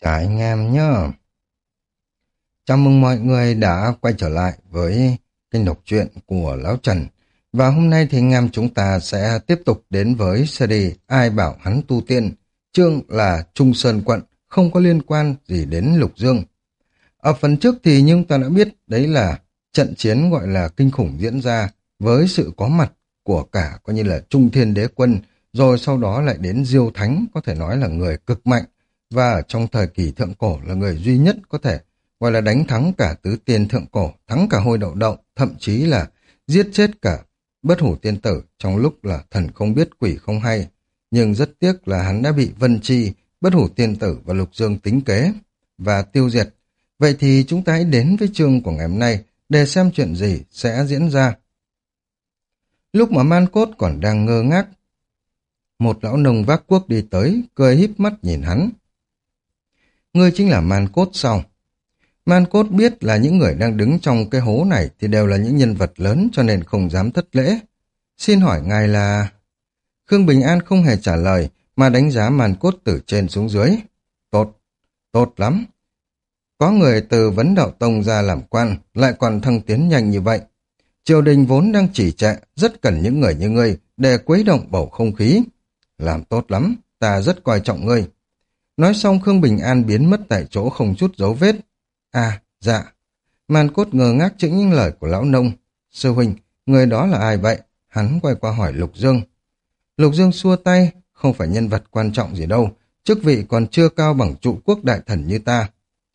Chào anh em nhá. Chào mừng mọi người đã quay trở lại với kênh đọc truyện của Lão Trần. Và hôm nay thì anh em chúng ta sẽ tiếp tục đến với series Ai bảo hắn tu tiên. Chương là Trung Sơn Quận, không có liên quan gì đến Lục Dương. Ở phần trước thì nhưng ta đã biết đấy là trận chiến gọi là kinh khủng diễn ra với sự có mặt của cả coi như là Trung Thiên Đế Quân, rồi sau đó lại đến Diêu Thánh, có thể nói là người cực mạnh, và ở trong thời kỳ thượng cổ là người duy nhất có thể gọi là đánh thắng cả tứ tiên thượng cổ, thắng cả hôi đậu đậu, thậm chí là giết chết cả bất hủ tiên tử trong lúc là thần không biết quỷ không hay. Nhưng rất tiếc là hắn đã bị Vân Chi, bất hủ tiên tử và Lục Dương tính kế và tiêu diệt. Vậy thì chúng ta hãy đến với chương của ngày hôm nay để xem chuyện gì sẽ diễn ra. Lúc mà Man Cốt còn đang ngơ ngác, một lão nông vác cuốc đi tới, cười híp mắt nhìn hắn. Ngươi chính là Man Cốt sao? Man Cốt biết là những người đang đứng trong cái hố này thì đều là những nhân vật lớn cho nên không dám thất lễ. Xin hỏi ngài là... Khương Bình An không hề trả lời mà đánh giá Man Cốt từ trên xuống dưới. Tốt, tốt lắm. Có người từ Vấn Đạo Tông ra làm quan, lại còn thăng tiến nhanh như vậy. Triều đình vốn đang trì trệ, rất cần những người như ngươi để khuấy động bầu không khí. Làm tốt lắm, ta rất coi trọng ngươi. Nói xong Khương Bình An biến mất tại chỗ không chút dấu vết. À, dạ. Man Cốt ngơ ngác trước những lời của lão nông. Sư huynh, người đó là ai vậy? Hắn quay qua hỏi Lục Dương. Lục Dương xua tay, không phải nhân vật quan trọng gì đâu, chức vị còn chưa cao bằng trụ quốc đại thần như ta.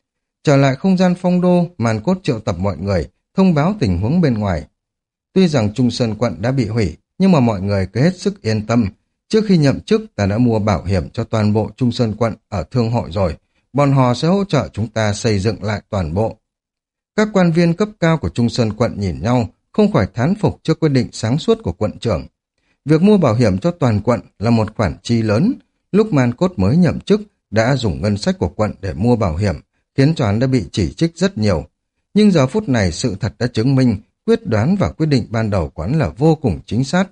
Trở lại không gian phong đô, Man Cốt triệu tập mọi người, thông báo tình huống bên ngoài. Tuy rằng Trung Sơn quận đã bị hủy, nhưng mà mọi người cứ hết sức yên tâm. Trước khi nhậm chức, ta đã mua bảo hiểm cho toàn bộ Trung Sơn quận ở thương hội rồi. Bọn họ sẽ hỗ trợ chúng ta xây dựng lại toàn bộ. Các quan viên cấp cao của Trung Sơn quận nhìn nhau, không khỏi thán phục trước quyết định sáng suốt của quận trưởng. Việc mua bảo hiểm cho toàn quận là một khoản chi lớn. Lúc Man Cốt mới nhậm chức, đã dùng ngân sách của quận để mua bảo hiểm, khiến cho hắn đã bị chỉ trích rất nhiều. Nhưng giờ phút này sự thật đã chứng minh, quyết đoán và quyết định ban đầu của hắn là vô cùng chính xác.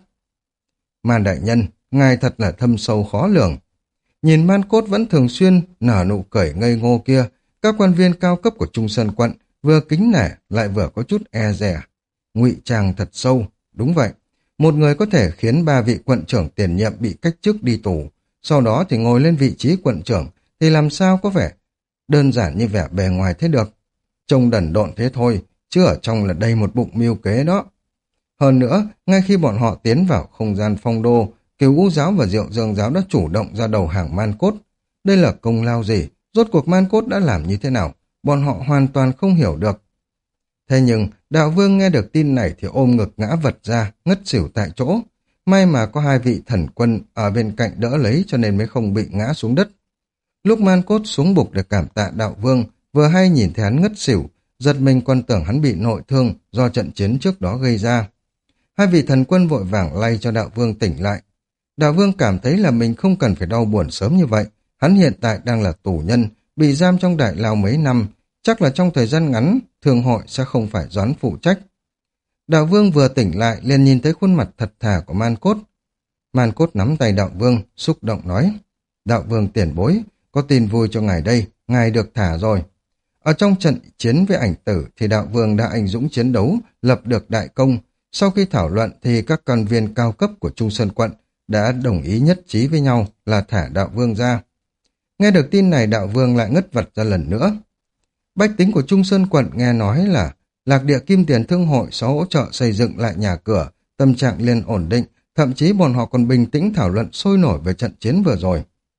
Man đại nhân, ngài thật là thâm sâu khó lường. Nhìn Man Cốt vẫn thường xuyên nở nụ cười ngây ngô kia, các quan viên cao cấp của Trung Sơn quận vừa kính nể lại vừa có chút e dè. Ngụy trang thật sâu, đúng vậy. Một người có thể khiến 3 vị quận trưởng tiền nhiệm bị cách chức đi tù, sau đó thì ngồi lên vị trí quận trưởng, thì làm sao có vẻ đơn giản như vẻ bề ngoài thế được. Trông đần độn thế thôi, chứ ở trong là đầy một bụng mưu kế đó. Hơn nữa, ngay khi bọn họ tiến vào không gian phong đô, Kiều U giáo và Diệu Dương giáo đã chủ động ra đầu hàng Man Cốt. Đây là công lao gì? Rốt cuộc Man Cốt đã làm như thế nào? Bọn họ hoàn toàn không hiểu được. Thế nhưng, Đạo Vương nghe được tin này thì ôm ngực ngã vật ra, ngất xỉu tại chỗ. May mà có 2 vị thần quân ở bên cạnh đỡ lấy cho nên mới không bị ngã xuống đất. Lúc Man Cốt xuống bục để cảm tạ Đạo Vương, vừa hay nhìn thấy hắn ngất xỉu, giật mình còn tưởng hắn bị nội thương do trận chiến trước đó gây ra. 2 vị thần quân vội vàng lay cho Đạo Vương tỉnh lại. Đạo Vương cảm thấy là mình không cần phải đau buồn sớm như vậy. Hắn hiện tại đang là tù nhân, bị giam trong đại lao mấy năm. Chắc là trong thời gian ngắn, thương hội sẽ không phải doán phụ trách. Đạo Vương vừa tỉnh lại liền nhìn thấy khuôn mặt thật thà của Man Cốt. Man Cốt nắm tay Đạo Vương, xúc động nói. Đạo Vương tiền bối, có tin vui cho ngài đây, ngài được thả rồi. Ở trong trận chiến với ảnh tử thì Đạo Vương đã anh dũng chiến đấu, lập được đại công. Sau khi thảo luận thì các quan viên cao cấp của Trung Sơn quận đã đồng ý nhất trí với nhau là thả Đạo Vương ra. Nghe được tin này Đạo Vương lại ngất vật ra lần nữa. Bách tính của Trung Sơn quận nghe nói là Lạc Địa Kim Tiền Thương hội sẽ hỗ trợ xây dựng lại nhà cửa, tâm trạng liền ổn định, thậm chí bọn họ còn bình tĩnh thảo luận sôi nổi về trận chiến vừa rồi.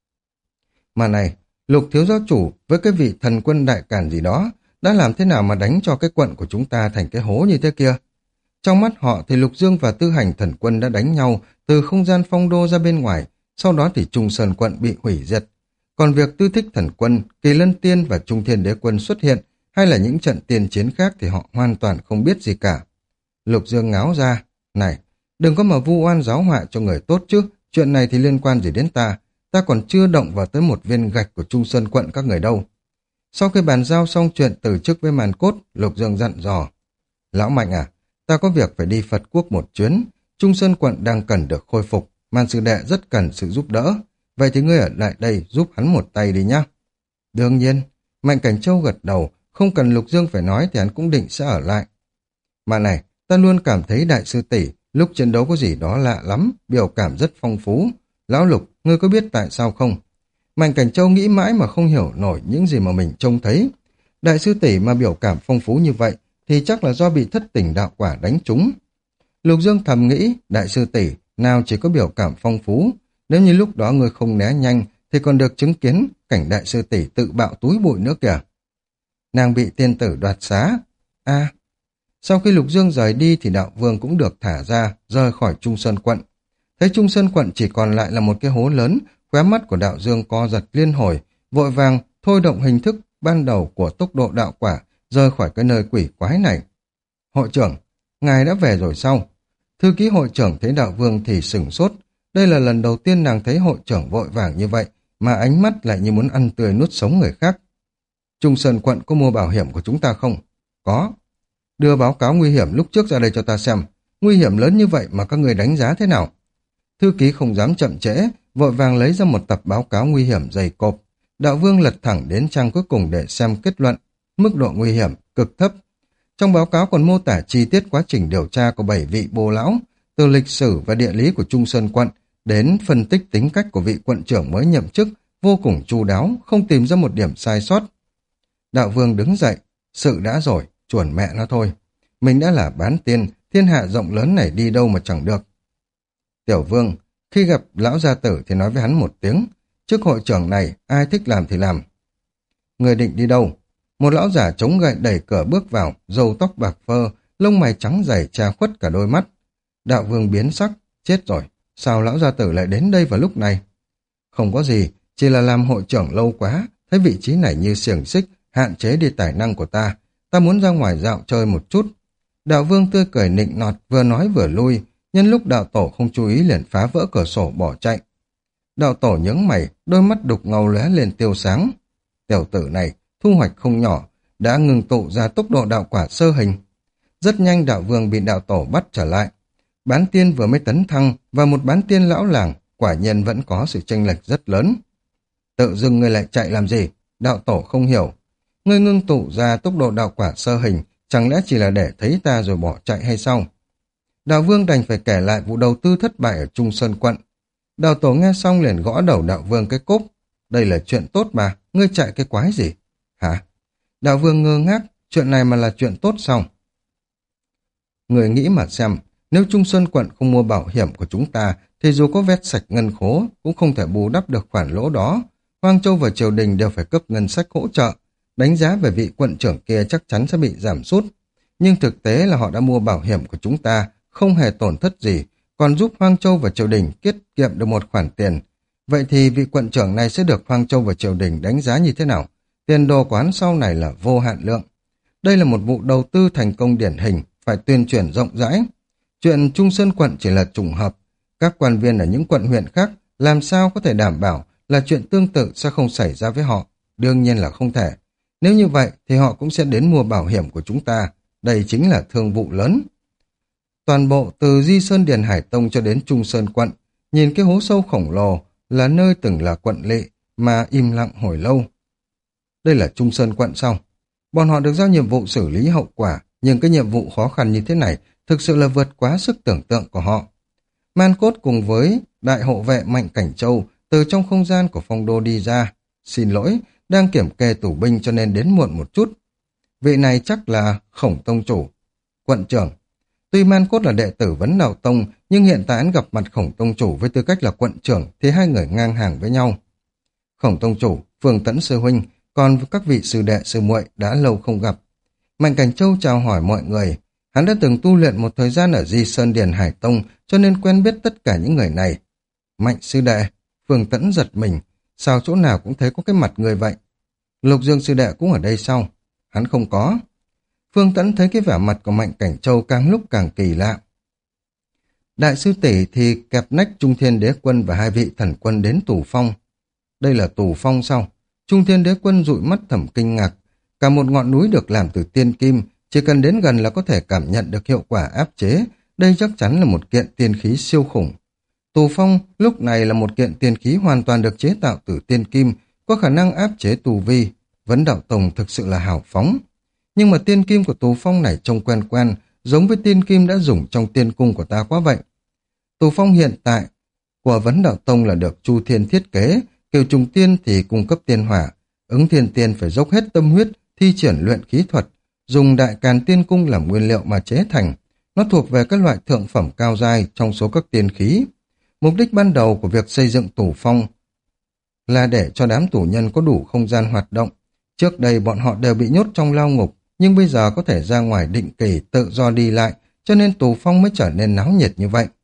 Mà này, Lục thiếu giáo chủ với cái vị thần quân đại càn gì đó đã làm thế nào mà đánh cho cái quận của chúng ta thành cái hố như thế kia? Trong mắt họ thì Lục Dương và Tư Hành thần quân đã đánh nhau từ không gian phong đô ra bên ngoài, sau đó thì Trung Sơn quận bị hủy diệt. Còn việc Tư Thích thần quân, Kỳ Lân Tiên và Trung Thiên Đế quân xuất hiện hay là những trận tiền chiến khác thì họ hoàn toàn không biết gì cả. Lục Dương ngáo ra, này, đừng có mà vu oan giáo họa cho người tốt chứ, chuyện này thì liên quan gì đến ta, ta còn chưa động vào tới một viên gạch của Trung Sơn quận các người đâu. Sau khi bàn giao xong chuyện từ chức với Man Cốt, Lục Dương dặn dò, Lão Mạnh à, ta có việc phải đi Phật Quốc một chuyến, Trung Sơn quận đang cần được khôi phục, Man sư đệ rất cần sự giúp đỡ, vậy thì ngươi ở lại đây giúp hắn một tay đi nhá. Đương nhiên, Mạnh Cảnh Châu gật đầu, không cần Lục Dương phải nói thì hắn cũng định sẽ ở lại. Mà này, ta luôn cảm thấy đại sư tỷ lúc chiến đấu có gì đó lạ lắm, biểu cảm rất phong phú. Lão Lục, ngươi có biết tại sao không? Mạnh Cảnh Châu nghĩ mãi mà không hiểu nổi những gì mà mình trông thấy. Đại sư tỷ mà biểu cảm phong phú như vậy thì chắc là do bị thất tình đạo quả đánh trúng. Lục Dương thầm nghĩ, đại sư tỷ nào chỉ có biểu cảm phong phú, nếu như lúc đó ngươi không né nhanh thì còn được chứng kiến cảnh đại sư tỷ tự bạo túi bụi nữa kìa. Nàng bị tiên tử đoạt xá. Sau khi Lục Dương rời đi thì đạo vương cũng được thả ra, rời khỏi Trung Sơn quận. Thấy Trung Sơn quận chỉ còn lại là một cái hố lớn, khóe mắt của đạo dương co giật liên hồi, vội vàng thôi động hình thức ban đầu của tốc độ đạo quả, rời khỏi cái nơi quỷ quái này. Hội trưởng, ngài đã về rồi sao? Thư ký hội trưởng thấy đạo vương thì sửng sốt. Đây là lần đầu tiên nàng thấy hội trưởng vội vàng như vậy, mà ánh mắt lại như muốn ăn tươi nuốt sống người khác. Trung Sơn quận có mua bảo hiểm của chúng ta không? Có. Đưa báo cáo nguy hiểm lúc trước ra đây cho ta xem. Nguy hiểm lớn như vậy mà các người đánh giá thế nào? Thư ký không dám chậm trễ, vội vàng lấy ra một tập báo cáo nguy hiểm dày cộp. Đạo vương lật thẳng đến trang cuối cùng để xem kết luận. Mức độ nguy hiểm cực thấp. Trong báo cáo còn mô tả chi tiết quá trình điều tra của 7 vị bồ lão, từ lịch sử và địa lý của Trung Sơn quận đến phân tích tính cách của vị quận trưởng mới nhậm chức, vô cùng chu đáo, không tìm ra một điểm sai sót. Đạo vương đứng dậy, sự đã rồi, chuẩn mẹ nó thôi. Mình đã là bán tiên, thiên hạ rộng lớn này đi đâu mà chẳng được. Tiểu vương, khi gặp lão gia tử thì nói với hắn một tiếng, trước hội trưởng này ai thích làm thì làm. Người định đi đâu? Một lão giả chống gậy đẩy cửa bước vào, râu tóc bạc phơ, lông mày trắng dày che khuất cả đôi mắt. Đạo vương biến sắc, chết rồi, sao lão gia tử lại đến đây vào lúc này? Không có gì, chỉ là làm hội trưởng lâu quá, thấy vị trí này như xiềng xích, hạn chế đi tài năng của ta. Ta muốn ra ngoài dạo chơi một chút. Đạo vương tươi cười nịnh nọt, vừa nói vừa lui, nhân lúc đạo tổ không chú ý liền phá vỡ cửa sổ bỏ chạy. Đạo tổ nhướng mày, đôi mắt đục ngầu lóe lên tiêu sáng. Tiểu tử này, thu hoạch không nhỏ, đã ngừng tụ ra tốc độ đạo quả sơ hình. Rất nhanh đạo vương bị đạo tổ bắt trở lại. Bán tiên vừa mới tấn thăng và một bán tiên lão làng, quả nhiên vẫn có sự chênh lệch rất lớn. Tự dưng ngươi lại chạy làm gì? Đạo tổ không hiểu. Ngươi ngưng tụ ra tốc độ đạo quả sơ hình, chẳng lẽ chỉ là để thấy ta rồi bỏ chạy hay sao? Đạo vương đành phải kể lại vụ đầu tư thất bại ở Trung Sơn quận. Đạo tổ nghe xong liền gõ đầu đạo vương cái cốp. Đây là chuyện tốt mà, ngươi chạy cái quái gì? Hả? Đạo vương ngơ ngác, chuyện này mà là chuyện tốt sao? Người nghĩ mà xem, nếu Trung Sơn quận không mua bảo hiểm của chúng ta, thì dù có vét sạch ngân khố, cũng không thể bù đắp được khoản lỗ đó. Hoang Châu và triều đình đều phải cấp ngân sách hỗ trợ. Đánh giá về vị quận trưởng kia chắc chắn sẽ bị giảm sút. Nhưng thực tế là họ đã mua bảo hiểm của chúng ta, không hề tổn thất gì, còn giúp Hoang Châu và triều đình tiết kiệm được một khoản tiền. Vậy thì vị quận trưởng này sẽ được Hoang Châu và triều đình đánh giá như thế nào? Tiền đồ quán sau này là vô hạn lượng. Đây là một vụ đầu tư thành công điển hình, phải tuyên truyền rộng rãi. Chuyện Trung Sơn quận chỉ là trùng hợp. Các quan viên ở những quận huyện khác làm sao có thể đảm bảo là chuyện tương tự sẽ không xảy ra với họ? Đương nhiên là không thể. Nếu như vậy thì họ cũng sẽ đến mua bảo hiểm của chúng ta. Đây chính là thương vụ lớn. Toàn bộ từ Di Sơn Điền Hải Tông cho đến Trung Sơn quận, nhìn cái hố sâu khổng lồ là nơi từng là quận lỵ mà im lặng hồi lâu. Đây là Trung Sơn quận sao? Bọn họ được giao nhiệm vụ xử lý hậu quả, nhưng cái nhiệm vụ khó khăn như thế này thực sự là vượt quá sức tưởng tượng của họ. Man Cốt cùng với đại hộ vệ Mạnh Cảnh Châu từ trong không gian của phong đô đi ra. Xin lỗi, đang kiểm kê tù binh cho nên đến muộn một chút. Vị này chắc là Khổng tông chủ. Quận trưởng. Tuy Man Cốt là đệ tử Vấn Đạo Tông, nhưng hiện tại anh gặp mặt Khổng tông chủ với tư cách là quận trưởng thì hai người ngang hàng với nhau. Khổng tông chủ, Phương Tẫn sư huynh, còn các vị sư đệ sư muội đã lâu không gặp. Mạnh Cảnh Châu chào hỏi mọi người. Hắn đã từng tu luyện một thời gian ở Di Sơn Điền Hải Tông, cho nên quen biết tất cả những người này. Mạnh sư đệ, Phương Tẫn giật mình, sao chỗ nào cũng thấy có cái mặt người vậy? Lục Dương sư đệ cũng ở đây sao? Hắn không có. Phương Tẫn thấy cái vẻ mặt của Mạnh Cảnh Châu càng lúc càng kỳ lạ. Đại sư tỷ thì kẹp nách Trung Thiên Đế Quân và hai vị thần quân đến Tù Phong. Đây là Tù Phong sao? Trung Thiên Đế Quân dụi mắt thầm kinh ngạc. Cả một ngọn núi được làm từ tiên kim, chỉ cần đến gần là có thể cảm nhận được hiệu quả áp chế. Đây chắc chắn là một kiện tiên khí siêu khủng. Tù Phong lúc này là một kiện tiên khí hoàn toàn được chế tạo từ tiên kim, có khả năng áp chế tù vi. Vấn Đạo Tông thực sự là hào phóng. Nhưng mà tiên kim của Tù Phong này trông quen quen, giống với tiên kim đã dùng trong tiên cung của ta quá vậy. Tù Phong hiện tại của Vấn Đạo Tông là được Chu Thiên thiết kế, Kiều Trùng Tiên thì cung cấp tiên hỏa, Ứng Thiên Tiên phải dốc hết tâm huyết, thi triển luyện khí thuật, dùng Đại Càn Tiên Cung làm nguyên liệu mà chế thành. Nó thuộc về các loại thượng phẩm cao giai trong số các tiên khí. Mục đích ban đầu của việc xây dựng Tù Phong là để cho đám tù nhân có đủ không gian hoạt động. Trước đây bọn họ đều bị nhốt trong lao ngục, nhưng bây giờ có thể ra ngoài định kỳ tự do đi lại, cho nên Tù Phong mới trở nên náo nhiệt như vậy.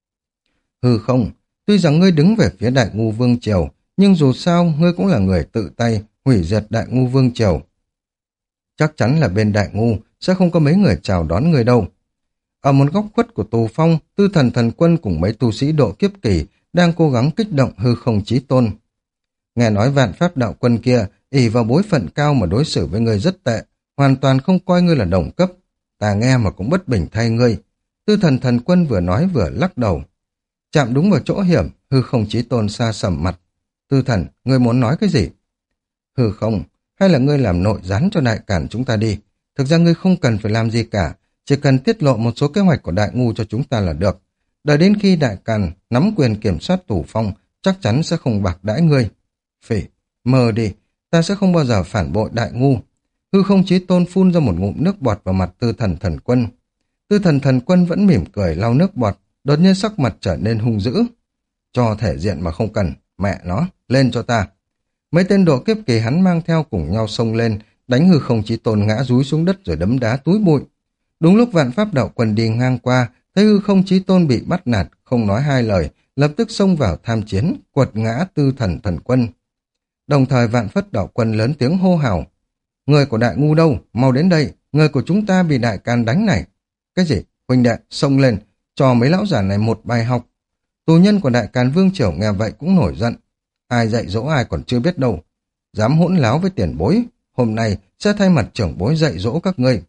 Hư Không, tuy rằng ngươi đứng về phía Đại Ngu Vương Triều, nhưng dù sao ngươi cũng là người tự tay hủy diệt Đại Ngu Vương Triều. Chắc chắn là bên Đại Ngu sẽ không có mấy người chào đón ngươi đâu. Ở một góc khuất của Tù Phong, Tư Thần Thần Quân cùng mấy tu sĩ độ kiếp kỳ đang cố gắng kích động Hư Không Chí Tôn. Nghe nói Vạn Pháp Đạo Quân kia ỷ vào bối phận cao mà đối xử với ngươi rất tệ, hoàn toàn không coi ngươi là đồng cấp. Ta nghe mà cũng bất bình thay ngươi. Tư Thần Thần Quân vừa nói vừa lắc đầu. Chạm đúng vào chỗ hiểm, Hư Không Chí Tôn xa sầm mặt. Tư Thần, ngươi muốn nói cái gì? Hư Không, hay là ngươi làm nội gián cho Đại Càn chúng ta đi? Thực ra ngươi không cần phải làm gì cả, chỉ cần tiết lộ một số kế hoạch của Đại Ngu cho chúng ta là được. Đợi đến khi Đại Càn nắm quyền kiểm soát Tù Phong, chắc chắn sẽ không bạc đãi ngươi. Phỉ, mơ đi, ta sẽ không bao giờ phản bội Đại Ngu. Hư Không Chí Tôn phun ra một ngụm nước bọt vào mặt Tư Thần Thần Quân. Tư Thần Thần Quân vẫn mỉm cười lau nước bọt, đột nhiên sắc mặt trở nên hung dữ. Cho thể diện mà không cần, mẹ nó, lên cho ta. Mấy tên độ kiếp kỳ hắn mang theo cùng nhau xông lên, đánh Hư Không Chí Tôn ngã rúi xuống đất rồi đấm đá túi bụi. Đúng lúc Vạn Pháp Đạo Quân đi ngang qua, thấy Hư Không Chí Tôn bị bắt nạt, không nói hai lời, lập tức xông vào tham chiến, quật ngã Tư Thần Thần Quân. Đồng thời Vạn Pháp Đạo Quân lớn tiếng hô hào. Người của Đại Ngu đâu? Mau đến đây, người của chúng ta bị Đại Càn đánh này. Cái gì? Huynh đệ, xông lên, cho mấy lão giả này một bài học. Tù nhân của Đại Càn Vương Triều nghe vậy cũng nổi giận. Ai dạy dỗ ai còn chưa biết đâu. Dám hỗn láo với tiền bối, hôm nay sẽ thay mặt trưởng bối dạy dỗ các ngươi.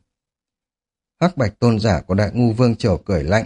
Hắc Bạch tôn giả của Đại Ngu Vương Triều cười lạnh.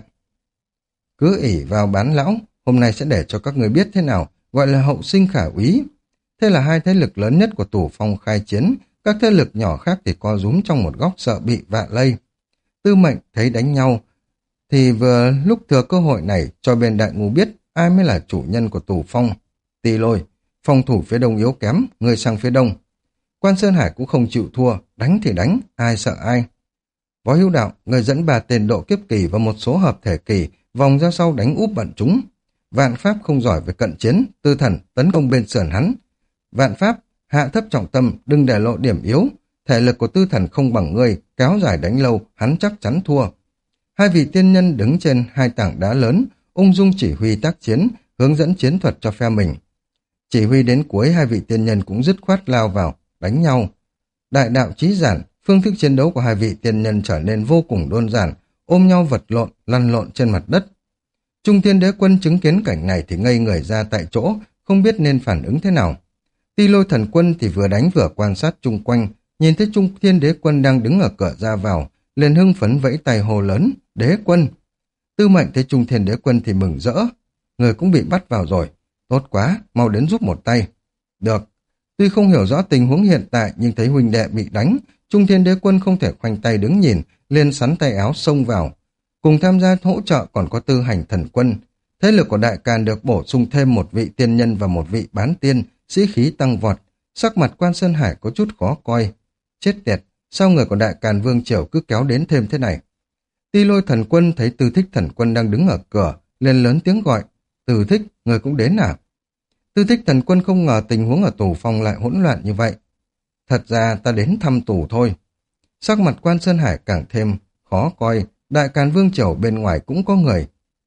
Cứ ỷ vào bán lão, hôm nay sẽ để cho các người biết thế nào gọi là hậu sinh khả úy. Thế là hai thế lực lớn nhất của Tù Phong khai chiến, các thế lực nhỏ khác thì co rúm trong một góc sợ bị vạ lây. Tư Mệnh thấy đánh nhau, thì vừa lúc thừa cơ hội này cho bên Đại Ngu biết ai mới là chủ nhân của Tù Phong. Tỳ Lôi, phòng thủ phía đông yếu kém, người sang phía đông. Quan Sơn Hải cũng không chịu thua, đánh thì đánh, ai sợ ai. Võ Hữu Đạo, người dẫn 3 tên độ kiếp kỳ và một số hợp thể kỳ, vòng ra sau đánh úp bọn chúng. Vạn Pháp không giỏi về cận chiến, Tư Thần tấn công bên sườn hắn. Vạn Pháp, hạ thấp trọng tâm, đừng để lộ điểm yếu. Thể lực của Tư Thần không bằng ngươi, kéo dài đánh lâu, hắn chắc chắn thua. Hai vị tiên nhân đứng trên hai tảng đá lớn, ung dung chỉ huy tác chiến, hướng dẫn chiến thuật cho phe mình. Chỉ huy đến cuối, hai vị tiên nhân cũng dứt khoát lao vào, đánh nhau. Đại đạo chí giản, phương thức chiến đấu của hai vị tiên nhân trở nên vô cùng đơn giản, ôm nhau vật lộn, lăn lộn trên mặt đất. Trung Thiên Đế Quân chứng kiến cảnh này thì ngây người ra tại chỗ, không biết nên phản ứng thế nào. Ti Lôi Thần Quân thì vừa đánh vừa quan sát chung quanh, nhìn thấy Trung Thiên Đế Quân đang đứng ở cửa ra vào, liền hưng phấn vẫy tay hô lớn, Đế Quân. Tư Mệnh thấy Trung Thiên Đế Quân thì mừng rỡ, người cũng bị bắt vào rồi, tốt quá, mau đến giúp một tay. Được, tuy không hiểu rõ tình huống hiện tại nhưng thấy huynh đệ bị đánh, Trung Thiên Đế Quân không thể khoanh tay đứng nhìn, liền sắn tay áo xông vào. Cùng tham gia hỗ trợ còn có Tư Hành Thần Quân. Thế lực của Đại Càn được bổ sung thêm một vị tiên nhân và một vị bán tiên, sĩ khí tăng vọt. Sắc mặt Quan Sơn Hải có chút khó coi. Chết tiệt, sao người của Đại Càn Vương Triều cứ kéo đến thêm thế này? Ti Lôi Thần Quân thấy Tư Thích Thần Quân đang đứng ở cửa, liền lớn tiếng gọi, Tư Thích, người cũng đến à? Tư Thích Thần Quân không ngờ tình huống ở Tù Phong lại hỗn loạn như vậy. Thật ra ta đến thăm tù thôi. Sắc mặt Quan Sơn Hải càng thêm khó coi, Đại Càn Vương Triều bên ngoài cũng có người.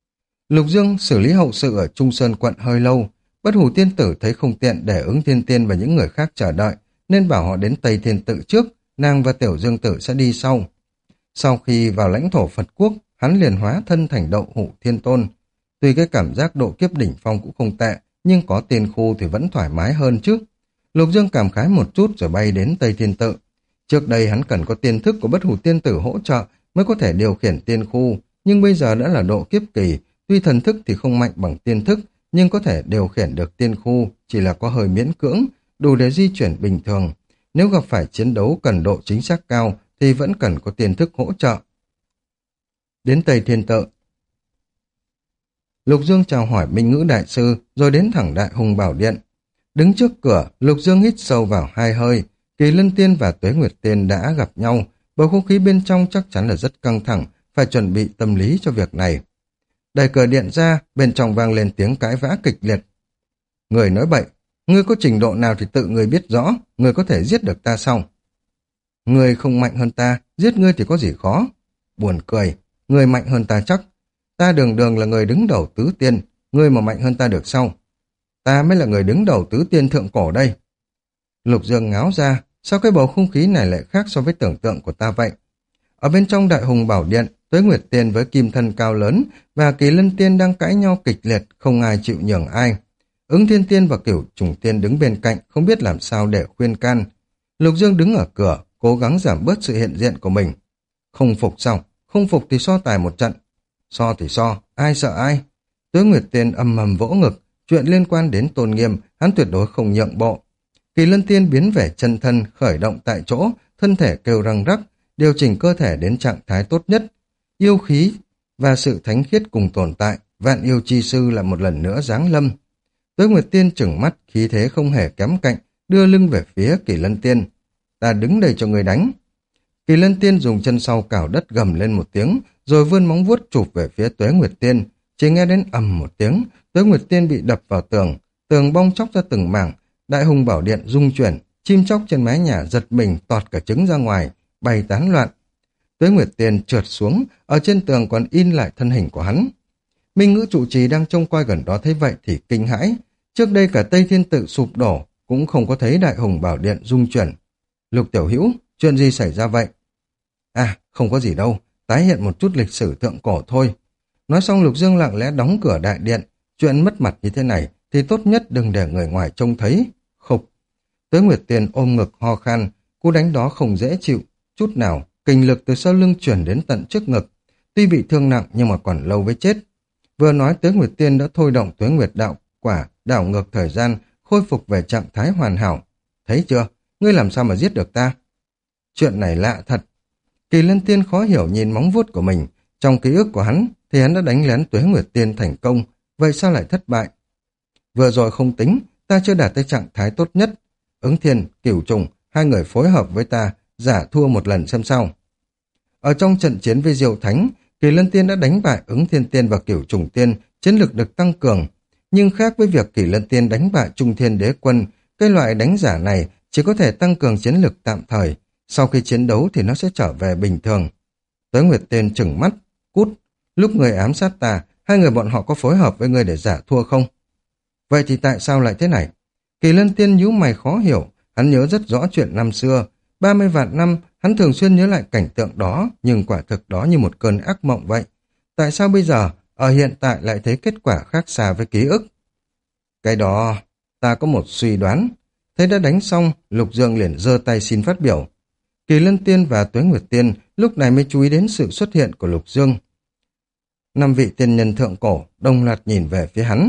Lục Dương xử lý hậu sự ở Trung Sơn quận hơi lâu, Bất Hủ Tiên Tử thấy không tiện để Ứng Thiên Tiên và những người khác chờ đợi, nên bảo họ đến Tây Thiên Tự trước, nàng và Tiểu Dương Tử sẽ đi sau. Sau khi vào lãnh thổ Phật Quốc, hắn liền hóa thân thành Đậu Hủ Thiên Tôn. Tuy cái cảm giác độ kiếp đỉnh phong cũng không tệ, nhưng có tiền khu thì vẫn thoải mái hơn chứ. Lục Dương cảm khái một chút rồi bay đến Tây Thiên Tự. Trước đây hắn cần có tiên thức của Bất Hủ Tiên Tử hỗ trợ mới có thể điều khiển tiên khu, nhưng bây giờ đã là độ kiếp kỳ, tuy thần thức thì không mạnh bằng tiên thức, nhưng có thể điều khiển được tiên khu, chỉ là có hơi miễn cưỡng, đủ để di chuyển bình thường. Nếu gặp phải chiến đấu cần độ chính xác cao thì vẫn cần có tiền thức hỗ trợ. Đến Tây Thiên Tự, Lục Dương chào hỏi Minh Ngữ Đại Sư rồi đến thẳng Đại Hùng Bảo Điện. Đứng trước cửa, Lục Dương hít sâu vào 2 hơi. Kỳ Lân Tiên và Tuế Nguyệt Tiên đã gặp nhau, bầu không khí bên trong chắc chắn là rất căng thẳng, phải chuẩn bị tâm lý cho việc này. Đẩy cửa điện ra, bên trong vang lên tiếng cãi vã kịch liệt. Người nói bậy, ngươi có trình độ nào thì tự ngươi biết rõ, ngươi có thể giết được ta sao? Ngươi không mạnh hơn ta, giết ngươi thì có gì khó? Buồn cười, ngươi mạnh hơn ta chắc. Ta đường đường là người đứng đầu tứ tiên, ngươi mà mạnh hơn ta được sao? Ta mới là người đứng đầu tứ tiên thượng cổ đây. Lục Dương ngáo ra, sao cái bầu không khí này lại khác so với tưởng tượng của ta vậy? Ở bên trong Đại Hùng Bảo Điện, Tuế Nguyệt Tiên với kim thân cao lớn và Kỳ Lân Tiên đang cãi nhau kịch liệt, không ai chịu nhường ai. Ứng Thiên Tiên và Cửu Trùng Tiên đứng bên cạnh, không biết làm sao để khuyên can. Lục Dương đứng ở cửa, cố gắng giảm bớt sự hiện diện của mình. Không phục sao? Không phục thì so tài một trận. So thì so, ai sợ ai? Tuế Nguyệt Tiên âm mầm vỗ ngực, chuyện liên quan đến tôn nghiêm, hắn tuyệt đối không nhượng bộ. Kỳ Lân Tiên biến về chân thân, khởi động tại chỗ, thân thể kêu răng rắc, điều chỉnh cơ thể đến trạng thái tốt nhất. Yêu khí và sự thánh khiết cùng tồn tại, vạn yêu chi sư lại một lần nữa giáng lâm. Tuế Nguyệt Tiên trừng mắt, khí thế không hề kém cạnh, đưa lưng về phía Kỳ Lân Tiên. Ta đứng đây cho người đánh. Kỳ Lân Tiên dùng chân sau cào đất gầm lên một tiếng, rồi vươn móng vuốt chụp về phía Tuế Nguyệt Tiên. Chỉ nghe đến ầm một tiếng, Tuế Nguyệt Tiên bị đập vào tường, tường bong chóc ra từng mảng. Đại Hùng Bảo Điện rung chuyển, chim chóc trên mái nhà giật mình tọt cả trứng ra ngoài, bay tán loạn. Tuế Nguyệt Tiên trượt xuống, ở trên tường còn in lại thân hình của hắn. Minh Ngữ trụ trì đang trông coi gần đó thấy vậy thì kinh hãi. Trước đây cả Tây Thiên Tự sụp đổ, cũng không có thấy Đại Hùng Bảo Điện rung chuyển. Lục Tiểu Hữu, chuyện gì xảy ra vậy? À, không có gì đâu, tái hiện một chút lịch sử thượng cổ thôi. Nói xong Lục Dương lặng lẽ đóng cửa đại điện, chuyện mất mặt như thế này thì tốt nhất đừng để người ngoài trông thấy. Khục. Tuế Nguyệt Tiên ôm ngực ho khan, cú đánh đó không dễ chịu chút nào, kình lực từ sau lưng chuyển đến tận trước ngực. Tuy bị thương nặng nhưng mà còn lâu với chết. Vừa nói Tuế Nguyệt Tiên đã thôi động Tuế Nguyệt đạo quả, đảo ngược thời gian, khôi phục về trạng thái hoàn hảo. Thấy chưa? Ngươi làm sao mà giết được ta? Chuyện này lạ thật. Kỳ Lân Tiên khó hiểu nhìn móng vuốt của mình. Trong ký ức của hắn thì hắn đã đánh lén Tuế Nguyệt Tiên thành công, vậy sao lại thất bại? Vừa rồi không tính, ta chưa đạt tới trạng thái tốt nhất. Ứng Thiên, Cửu Trùng, hai người phối hợp với ta, giả thua một lần xem sao. Ở trong trận chiến với Diệu Thánh, Kỳ Lân Tiên đã đánh bại Ứng Thiên Tiên và Cửu Trùng Tiên, chiến lực được tăng cường. Nhưng khác với việc Kỳ Lân Tiên đánh bại Trung Thiên Đế Quân, cái loại đánh giả này chỉ có thể tăng cường chiến lực tạm thời, sau khi chiến đấu thì nó sẽ trở về bình thường. Tuế Nguyệt Tiên trừng mắt, cút, lúc người ám sát ta, hai người bọn họ có phối hợp với người để giả thua không? Vậy thì tại sao lại thế này? Kỳ Lân Tiên nhíu mày khó hiểu, hắn nhớ rất rõ chuyện năm xưa, 30 vạn năm, hắn thường xuyên nhớ lại cảnh tượng đó, nhưng quả thực đó như một cơn ác mộng vậy. Tại sao bây giờ, ở hiện tại lại thấy kết quả khác xa với ký ức? Cái đó, ta có một suy đoán. Thấy đã đánh xong, Lục Dương liền giơ tay xin phát biểu. Kỳ Lân Tiên và Tuế Nguyệt Tiên lúc này mới chú ý đến sự xuất hiện của Lục Dương. 5 vị tiên nhân thượng cổ đồng loạt nhìn về phía hắn.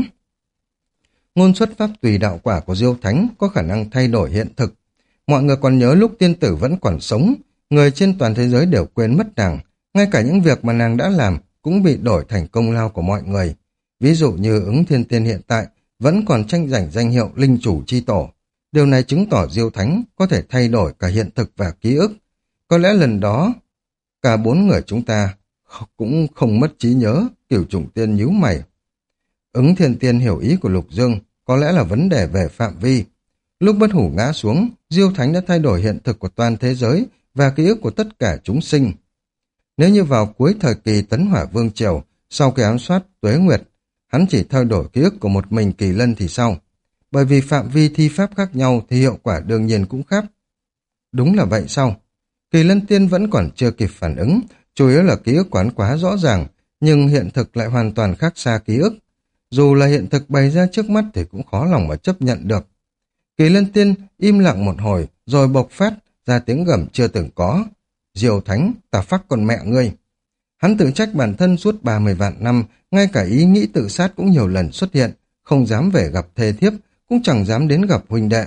Ngôn xuất pháp tùy đạo quả của Diêu Thánh có khả năng thay đổi hiện thực. Mọi người còn nhớ lúc tiên tử vẫn còn sống, người trên toàn thế giới đều quên mất nàng, ngay cả những việc mà nàng đã làm cũng bị đổi thành công lao của mọi người. Ví dụ như Ứng Thiên Tiên hiện tại vẫn còn tranh giành danh hiệu linh chủ chi tổ. Điều này chứng tỏ Diêu Thánh có thể thay đổi cả hiện thực và ký ức. Có lẽ lần đó, cả 4 người chúng ta cũng không mất trí nhớ. Cửu Trùng Tiên nhíu mày. Ứng Thiên Tiên hiểu ý của Lục Dương, có lẽ là vấn đề về phạm vi. Lúc Bất Hủ ngã xuống, Diêu Thánh đã thay đổi hiện thực của toàn thế giới và ký ức của tất cả chúng sinh. Nếu như vào cuối thời kỳ Tấn Hỏa Vương Triều, sau khi ám soát Tuế Nguyệt, hắn chỉ thay đổi ký ức của một mình Kỳ Lân thì sao? Bởi vì phạm vi thi pháp khác nhau thì hiệu quả đương nhiên cũng khác. Đúng là vậy sao? Kỳ Lân Tiên vẫn còn chưa kịp phản ứng, chủ yếu là ký ức quán quá rõ ràng, nhưng hiện thực lại hoàn toàn khác xa ký ức. Dù là hiện thực bày ra trước mắt thì cũng khó lòng mà chấp nhận được. Kỳ Lân Tiên im lặng một hồi, rồi bộc phát ra tiếng gầm chưa từng có. Diêu Thánh, ta phắc con mẹ ngươi. Hắn tự trách bản thân suốt 30 vạn năm, ngay cả ý nghĩ tự sát cũng nhiều lần xuất hiện, không dám về gặp thê thiếp, cũng chẳng dám đến gặp huynh đệ.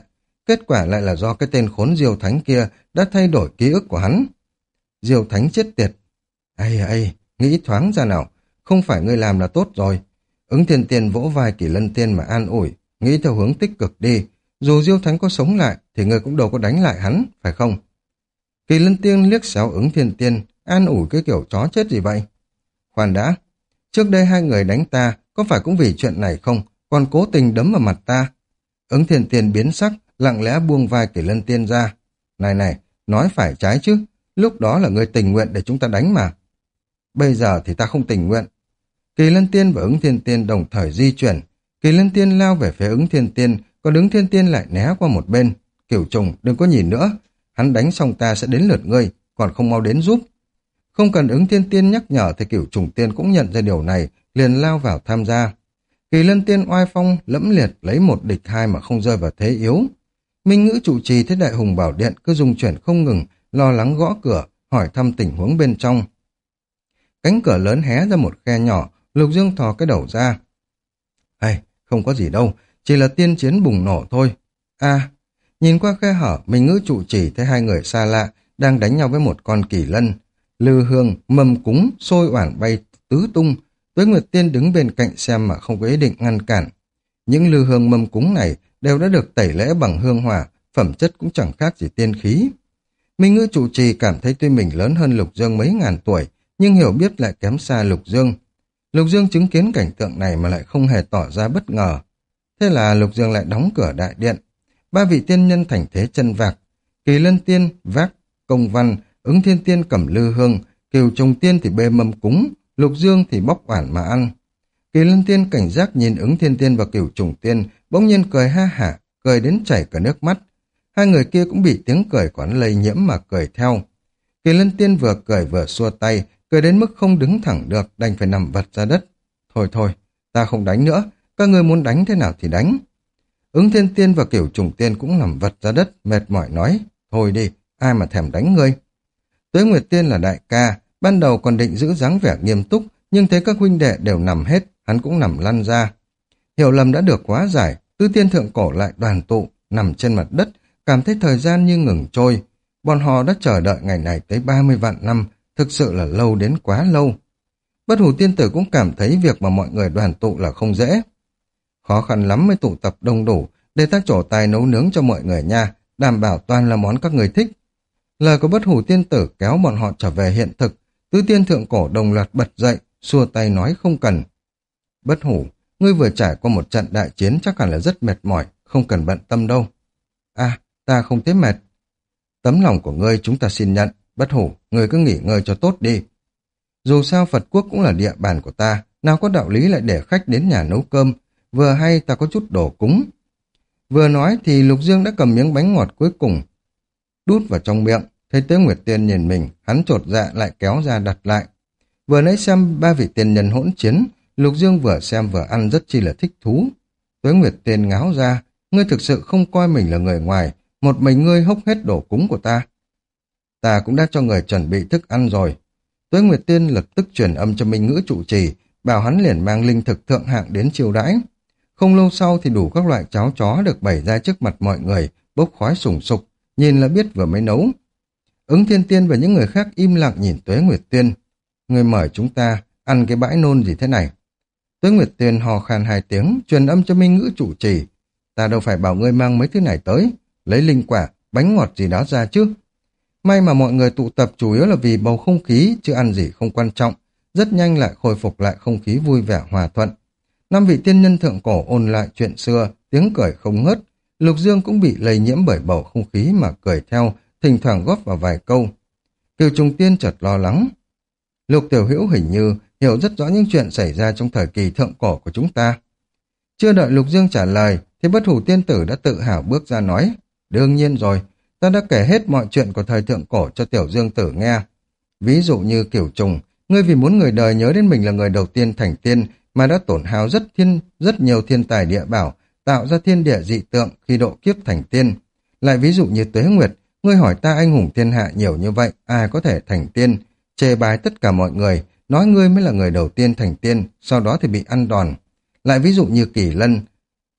Kết quả lại là do cái tên khốn Diêu Thánh kia đã thay đổi ký ức của hắn. Diêu Thánh chết tiệt. Ây, nghĩ thoáng ra nào, không phải ngươi làm là tốt rồi. Ứng Thiên Tiên vỗ vai Kỳ Lân Tiên mà an ủi, nghĩ theo hướng tích cực đi. Dù Diêu Thánh có sống lại thì ngươi cũng đâu có đánh lại hắn, phải không? Kỳ Lân Tiên liếc xéo Ứng Thiên Tiên, an ủi cái kiểu chó chết gì vậy? Khoan đã, trước đây hai người đánh ta, có phải cũng vì chuyện này không, còn cố tình đấm vào mặt ta? Ứng Thiên Tiên biến sắc, lặng lẽ buông vai Kỳ Lân Tiên ra. Này, nói phải trái chứ, lúc đó là ngươi tình nguyện để chúng ta đánh mà. Bây giờ thì ta không tình nguyện. Kỳ Lân Tiên và Ứng Thiên Tiên đồng thời di chuyển. Kỳ Lân Tiên lao về phía Ứng Thiên Tiên, còn Ứng Thiên Tiên lại né qua một bên. Cửu Trùng, đừng có nhìn nữa, hắn đánh xong ta sẽ đến lượt ngươi, còn không mau đến giúp. Không cần Ứng Thiên Tiên nhắc nhở thì Cửu Trùng Tiên cũng nhận ra điều này, liền lao vào tham gia. Kỳ Lân Tiên oai phong lẫm liệt lấy một địch hai mà không rơi vào thế yếu. Minh Ngữ trụ trì thấy Đại Hùng Bảo Điện cứ dung chuyển không ngừng, lo lắng gõ cửa, hỏi thăm tình huống bên trong. Cánh cửa lớn hé ra một khe nhỏ, Lục Dương thò cái đầu ra. Không có gì đâu, chỉ là tiên chiến bùng nổ thôi. Nhìn qua khe hở, Minh Ngữ trụ trì thấy hai người xa lạ đang đánh nhau với một con kỳ lân. Lư hương, mâm cúng, sôi oản bay tứ tung. Tuế Nguyệt Tiên đứng bên cạnh xem mà không có ý định ngăn cản. Những lư hương mâm cúng này đều đã được tẩy lễ bằng hương hỏa, phẩm chất cũng chẳng khác gì tiên khí. Minh Ngữ trụ trì cảm thấy tuy mình lớn hơn Lục Dương mấy ngàn tuổi, nhưng hiểu biết lại kém xa Lục Dương. Lục Dương chứng kiến cảnh tượng này mà lại không hề tỏ ra bất ngờ. Thế là Lục Dương lại đóng cửa đại điện. Ba vị tiên nhân thành thế chân vạc. Kỳ Lân Tiên vác công văn, Ứng Thiên Tiên cầm lư hương, Cửu Trùng Tiên thì bê mâm cúng, Lục Dương thì bóc oản mà ăn. Kỳ Lân Tiên cảnh giác nhìn Ứng Thiên Tiên và Cửu Trùng Tiên, bỗng nhiên cười ha hả, cười đến chảy cả nước mắt. Hai người kia cũng bị tiếng cười của hắn lây nhiễm mà cười theo. Kỳ Lân Tiên vừa cười vừa xua tay, cười đến mức không đứng thẳng được, đành phải nằm vật ra đất. Thôi, ta không đánh nữa, các ngươi muốn đánh thế nào thì đánh. Ứng Thiên Tiên và Cửu Trùng Tiên cũng nằm vật ra đất, mệt mỏi nói, thôi đi, ai mà thèm đánh ngươi. Tuế Nguyệt Tiên là đại ca, ban đầu còn định giữ dáng vẻ nghiêm túc, nhưng thấy các huynh đệ đều nằm hết, hắn cũng nằm lăn ra. Hiểu lầm đã được hóa giải, Tứ Tiên Thượng Cổ lại đoàn tụ, nằm trên mặt đất, cảm thấy thời gian như ngừng trôi. Bọn họ đã chờ đợi ngày này tới 30 vạn năm, thực sự là lâu đến quá lâu. Bất Hủ Tiên Tử cũng cảm thấy việc mà mọi người đoàn tụ là không dễ. Khó khăn lắm mới tụ tập đông đủ, để ta trổ tài nấu nướng cho mọi người nha, đảm bảo toàn là món các người thích. Lời của Bất Hủ Tiên Tử kéo bọn họ trở về hiện thực, Tứ Tiên Thượng Cổ đồng loạt bật dậy, xua tay nói không cần. Bất Hủ, ngươi vừa trải qua một trận đại chiến chắc hẳn là rất mệt mỏi, không cần bận tâm đâu. Ta không thấy mệt. Tấm lòng của ngươi chúng ta xin nhận, Bất Hủ, ngươi cứ nghỉ ngơi cho tốt đi. Dù sao Phật Quốc cũng là địa bàn của ta, nào có đạo lý lại để khách đến nhà nấu cơm, vừa hay ta có chút đồ cúng. Vừa nói thì Lục Dương đã cầm miếng bánh ngọt cuối cùng, đút vào trong miệng, thấy Tuế Nguyệt Tiên nhìn mình, hắn chột dạ lại kéo ra đặt lại. Vừa nãy xem ba vị tiên nhân hỗn chiến, Lục Dương vừa xem vừa ăn rất chi là thích thú. Tuế Nguyệt Tiên ngáo ra, ngươi thực sự không coi mình là người ngoài, một mình ngươi hốc hết đồ cúng của ta. Ta cũng đã cho người chuẩn bị thức ăn rồi. Tuế Nguyệt Tiên lập tức truyền âm cho Minh Ngữ trụ trì, bảo hắn liền mang linh thực thượng hạng đến chiêu đãi. Không lâu sau thì đủ các loại cháo chó được bày ra trước mặt mọi người, bốc khói sùng sục, nhìn là biết vừa mới nấu. Ứng Thiên Tiên và những người khác im lặng nhìn Tuế Nguyệt Tiên. Người mời chúng ta ăn cái bãi nôn gì thế này? Tuế Nguyệt Tiên hò khan 2 tiếng, truyền âm cho Minh Ngữ trụ trì. Ta đâu phải bảo ngươi mang mấy thứ này tới, lấy linh quả, bánh ngọt gì đó ra chứ. May mà mọi người tụ tập chủ yếu là vì bầu không khí, chứ ăn gì không quan trọng. Rất nhanh lại khôi phục lại không khí vui vẻ hòa thuận. 5 vị tiên nhân thượng cổ ôn lại chuyện xưa, tiếng cười không ngớt. Lục Dương cũng bị lây nhiễm bởi bầu không khí mà cười theo, thỉnh thoảng góp vào vài câu. Cửu Trùng Tiên chợt lo lắng. Lục Tiểu Hữu hình như hiểu rất rõ những chuyện xảy ra trong thời kỳ thượng cổ của chúng ta. Chưa đợi Lục Dương trả lời, thì Bất Hủ Tiên Tử đã tự hào bước ra nói. Đương nhiên rồi, ta đã kể hết mọi chuyện của thời thượng cổ cho Tiểu Dương Tử nghe. Ví dụ như Cửu Trùng, ngươi vì muốn người đời nhớ đến mình là người đầu tiên thành tiên mà đã tổn hao rất nhiều thiên tài địa bảo, tạo ra thiên địa dị tượng khi độ kiếp thành tiên. Lại ví dụ như Tuế Nguyệt, ngươi hỏi ta anh hùng thiên hạ nhiều như vậy, ai có thể thành tiên, chê bai tất cả mọi người, nói ngươi mới là người đầu tiên thành tiên, sau đó thì bị ăn đòn. Lại ví dụ như Kỳ Lân,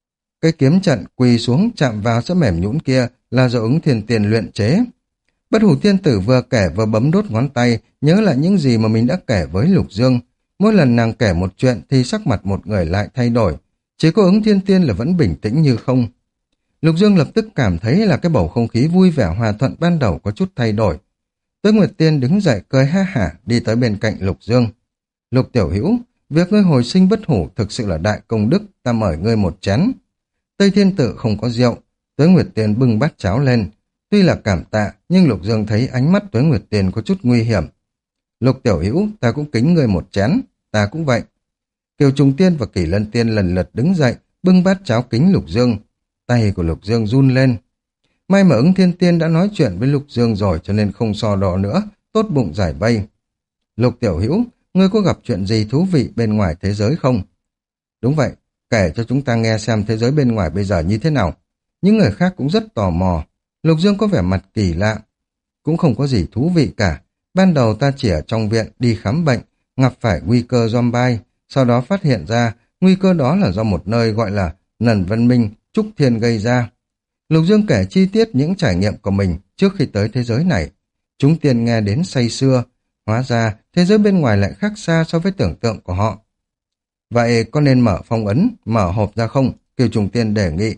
Cái kiếm trận quỳ xuống chạm vào sẽ mềm nhũn kia là do Ứng Thiên Tiên luyện chế. Bất Hủ Tiên Tử vừa kể vừa bấm đốt ngón tay, nhớ lại những gì mà mình đã kể với Lục Dương. Mỗi lần nàng kể một chuyện thì sắc mặt một người lại thay đổi, chỉ có Ứng Thiên Tiên là vẫn bình tĩnh như không. Lục Dương lập tức cảm thấy là cái bầu không khí vui vẻ hòa thuận ban đầu có chút thay đổi. Tới Nguyệt Tiên đứng dậy cười ha hả đi tới bên cạnh Lục Dương. Lục tiểu hữu, việc ngươi hồi sinh bất hủ thực sự là đại công đức, ta mời ngươi một chén. Tây Thiên Tự không có rượu, Tuế Nguyệt Tiên bưng bát cháo lên. Tuy là cảm tạ, nhưng Lục Dương thấy ánh mắt Tuế Nguyệt Tiên có chút nguy hiểm. Lục tiểu hữu, ta cũng kính ngươi một chén, ta cũng vậy. Kiều Trùng Tiên và Kỷ Lân Tiên lần lượt đứng dậy, bưng bát cháo kính Lục Dương. Tay của Lục Dương run lên. May mà Ứng Thiên Tiên đã nói chuyện với Lục Dương rồi cho nên không so đo nữa, tốt bụng giải vây. Lục tiểu hữu, ngươi có gặp chuyện gì thú vị bên ngoài thế giới không? Đúng vậy, kể cho chúng ta nghe xem thế giới bên ngoài bây giờ như thế nào. Những người khác cũng rất tò mò. Lục Dương có vẻ mặt kỳ lạ. Cũng không có gì thú vị cả. Ban đầu ta chỉ ở trong viện đi khám bệnh, gặp phải nguy cơ zombie, sau đó phát hiện ra nguy cơ đó là do một nơi gọi là Nần Văn Minh, Trúc Thiên gây ra. Lục Dương kể chi tiết những trải nghiệm của mình trước khi tới thế giới này. Chúng tiên nghe đến say sưa, hóa ra thế giới bên ngoài lại khác xa so với tưởng tượng của họ. Vậy có nên mở phong ấn, mở hộp ra không? Kiều Trùng Tiên đề nghị.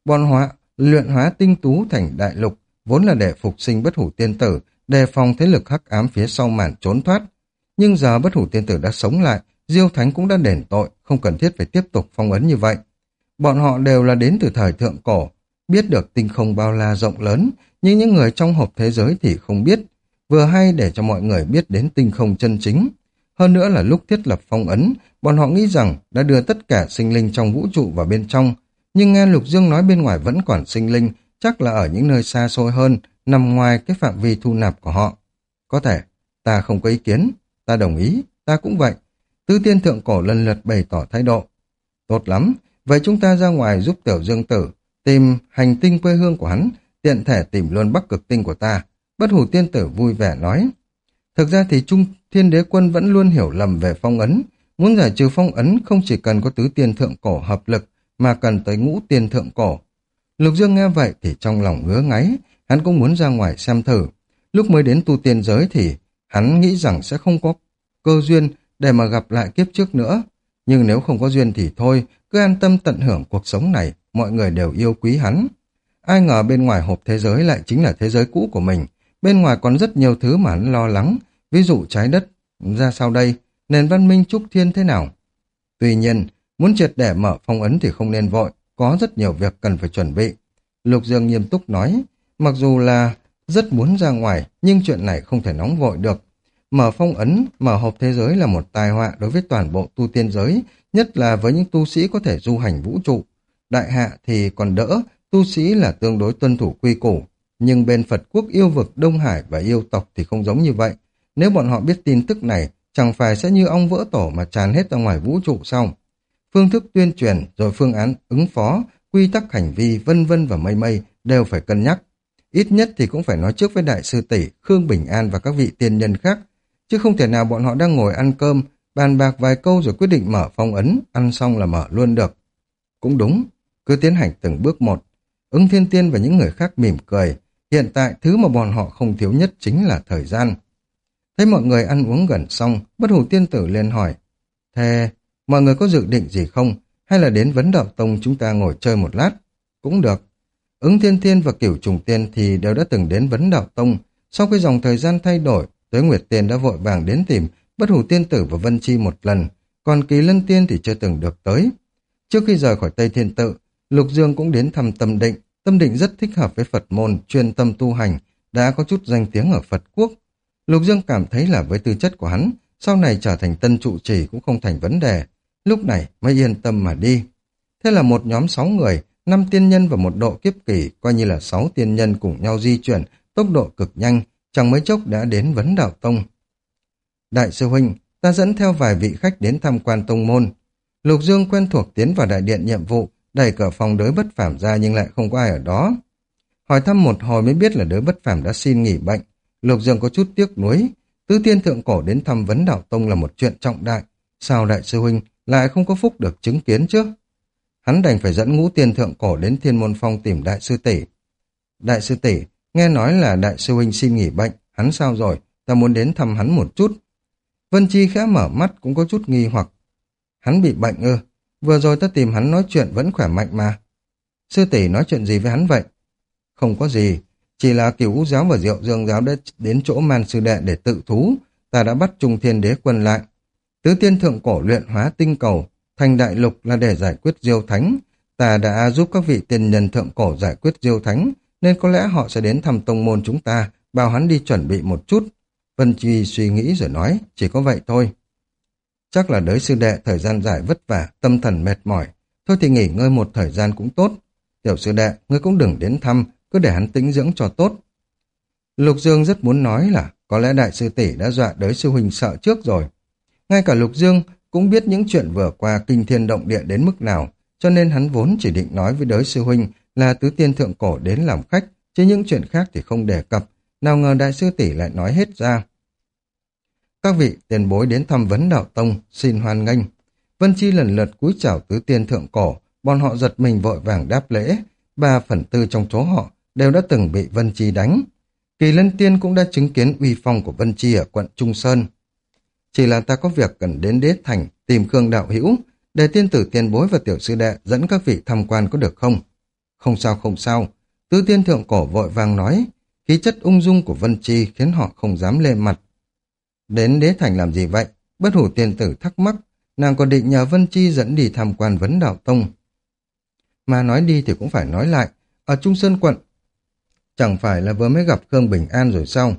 Luyện hóa tinh tú thành đại lục, vốn là để phục sinh Bất Hủ Tiên Tử, đề phòng thế lực hắc ám phía sau màn trốn thoát. Nhưng giờ Bất Hủ Tiên Tử đã sống lại, Diêu Thánh cũng đã đền tội, không cần thiết phải tiếp tục phong ấn như vậy. Bọn họ đều là đến từ thời thượng cổ, biết được tinh không bao la rộng lớn, nhưng những người trong hộp thế giới thì không biết. Vừa hay để cho mọi người biết đến tinh không chân chính. Hơn nữa là lúc thiết lập phong ấn, bọn họ nghĩ rằng đã đưa tất cả sinh linh trong vũ trụ vào bên trong. Nhưng nghe Lục Dương nói bên ngoài vẫn còn sinh linh, chắc là ở những nơi xa xôi hơn, nằm ngoài cái phạm vi thu nạp của họ. Có thể, ta không có ý kiến, ta đồng ý, ta cũng vậy. Tứ Tiên Thượng Cổ lần lượt bày tỏ thái độ. Tốt lắm, vậy chúng ta ra ngoài giúp Tiểu Dương Tử tìm hành tinh quê hương của hắn, tiện thể tìm luôn Bắc Cực Tinh của ta. Bất Hủ Tiên Tử vui vẻ nói. Thực ra thì Trung Thiên Đế Quân vẫn luôn hiểu lầm về phong ấn. Muốn giải trừ phong ấn không chỉ cần có tứ tiên thượng cổ hợp lực, mà cần tới ngũ tiên thượng cổ. Lục Dương nghe vậy thì trong lòng ngứa ngáy, hắn cũng muốn ra ngoài xem thử. Lúc mới đến tu tiên giới thì hắn nghĩ rằng sẽ không có cơ duyên để mà gặp lại kiếp trước nữa. Nhưng nếu không có duyên thì thôi, cứ an tâm tận hưởng cuộc sống này, mọi người đều yêu quý hắn. Ai ngờ bên ngoài hộp thế giới lại chính là thế giới cũ của mình. Bên ngoài còn rất nhiều thứ mà hắn lo lắng, ví dụ trái đất ra sao đây, nền văn minh Trúc Thiên thế nào. Tuy nhiên, muốn triệt để mở phong ấn thì không nên vội, có rất nhiều việc cần phải chuẩn bị. Lục Dương nghiêm túc nói, mặc dù là rất muốn ra ngoài, nhưng chuyện này không thể nóng vội được. Mở phong ấn, mở hộp thế giới là một tai họa đối với toàn bộ tu tiên giới, nhất là với những tu sĩ có thể du hành vũ trụ. Đại hạ thì còn đỡ, tu sĩ là tương đối tuân thủ quy củ, nhưng bên Phật quốc yêu vực Đông Hải và yêu tộc thì không giống như vậy. Nếu bọn họ biết tin tức này, chẳng phải sẽ như ong vỡ tổ mà tràn hết ra ngoài vũ trụ sao? Phương thức tuyên truyền, rồi phương án ứng phó, quy tắc hành vi, vân vân và mây mây đều phải cân nhắc. Ít nhất thì cũng phải nói trước với Đại sư Tỷ, Khương Bình An và các vị tiên nhân khác, chứ không thể nào bọn họ đang ngồi ăn cơm, bàn bạc vài câu rồi quyết định mở phong ấn, ăn xong là mở luôn được. Cũng đúng, cứ tiến hành từng bước một. Ứng Thiên Tiên và những người khác mỉm cười, hiện tại thứ mà bọn họ không thiếu nhất chính là thời gian. Thấy mọi người ăn uống gần xong, Bất Hủ Tiên Tử liền hỏi, thế mọi người có dự định gì không? Hay là đến Vấn Đạo Tông chúng ta ngồi chơi một lát? Cũng được. Ứng Thiên Tiên và Cửu Trùng Tiên thì đều đã từng đến Vấn Đạo Tông. Sau cái dòng thời gian thay đổi, Tuế Nguyệt Tiên đã vội vàng đến tìm Bất Hủ Tiên Tử và Vân Chi một lần, còn Kỳ Lân Tiên thì chưa từng được tới. Trước khi rời khỏi Tây Thiên Tự, Lục Dương cũng đến thăm Tâm Định. Tâm Định rất thích hợp với Phật môn, chuyên tâm tu hành, đã có chút danh tiếng ở Phật quốc. Lục Dương cảm thấy là với tư chất của hắn, sau này trở thành tân trụ trì cũng không thành vấn đề. Lúc này mới yên tâm mà đi. Thế là một nhóm 6 người, 5 tiên nhân và một độ kiếp kỳ, coi như là 6 tiên nhân cùng nhau di chuyển, tốc độ cực nhanh, chẳng mấy chốc đã đến Vấn Đạo Tông. Đại sư huynh, ta dẫn theo vài vị khách đến tham quan tông môn. Lục Dương quen thuộc tiến vào đại điện nhiệm vụ, đẩy cửa phòng Đới Bất Phàm ra nhưng lại không có ai ở đó. Hỏi thăm một hồi mới biết là Đới Bất Phàm đã xin nghỉ bệnh. Lục Dương có chút tiếc nuối. Tứ tiên thượng cổ đến thăm Vấn Đạo Tông là một chuyện trọng đại. Sao đại sư huynh lại không có phúc được chứng kiến chứ? hắn đành phải dẫn Ngũ Tiên Thượng Cổ đến Thiên Môn Phong tìm đại sư tỷ. Đại sư tỷ, nghe nói là đại sư huynh xin nghỉ bệnh, hắn sao rồi? Ta muốn đến thăm hắn một chút. Vân Chi khẽ mở mắt cũng có chút nghi hoặc. Hắn bị bệnh ư? Vừa rồi ta tìm hắn nói chuyện vẫn khỏe mạnh mà. Sư tỷ nói chuyện gì với hắn vậy? Không có gì, chỉ là Cửu Ngũ giáo và Diệu Dương giáo đã đến chỗ Man sư đệ để tự thú. Ta đã bắt Trung Thiên Đế quân lại. Tứ Tiên Thượng Cổ luyện hóa tinh cầu thành đại lục là để giải quyết Diêu Thánh. Ta đã giúp các vị tiên nhân Thượng Cổ giải quyết Diêu Thánh, nên có lẽ họ sẽ đến thăm tông môn chúng ta, bảo hắn đi chuẩn bị một chút. Vân Chi suy nghĩ rồi nói, chỉ có vậy thôi. Chắc là đới sư đệ thời gian dài vất vả, tâm thần mệt mỏi. Thôi thì nghỉ ngơi một thời gian cũng tốt. Tiểu sư đệ, ngươi cũng đừng đến thăm, cứ để hắn tĩnh dưỡng cho tốt. Lục Dương rất muốn nói là có lẽ đại sư tỷ đã dọa đới sư huynh sợ trước rồi. Ngay cả Lục Dương cũng biết những chuyện vừa qua kinh thiên động địa đến mức nào, cho nên hắn vốn chỉ định nói với đới sư huynh là Tứ Tiên Thượng Cổ đến làm khách, chứ những chuyện khác thì không đề cập. Nào ngờ đại sư tỷ lại nói hết ra. Các vị tiền bối đến thăm Vấn Đạo Tông, xin hoan nghênh. Vân Chi lần lượt cúi chào Tứ Tiên Thượng Cổ, bọn họ giật mình vội vàng đáp lễ. 3/4 trong số họ đều đã từng bị Vân Chi đánh. Kỳ Lân Tiên cũng đã chứng kiến uy phong của Vân Chi ở quận Trung Sơn. Chỉ là ta có việc cần đến Đế Thành tìm Khương đạo hữu, để tiên tử tiền bối và tiểu sư đệ dẫn các vị tham quan có được không? Không sao không sao. Tứ Tiên Thượng Cổ vội vàng nói, khí chất ung dung của Vân Chi khiến họ không dám lên mặt. Đến Đế Thành làm gì vậy? Bất Hủ tiên tử thắc mắc, nàng còn định nhờ Vân Chi dẫn đi tham quan Vấn Đạo Tông. Mà nói đi thì cũng phải nói lại, ở Trung Sơn quận, chẳng phải là vừa mới gặp Khương Bình An rồi sao?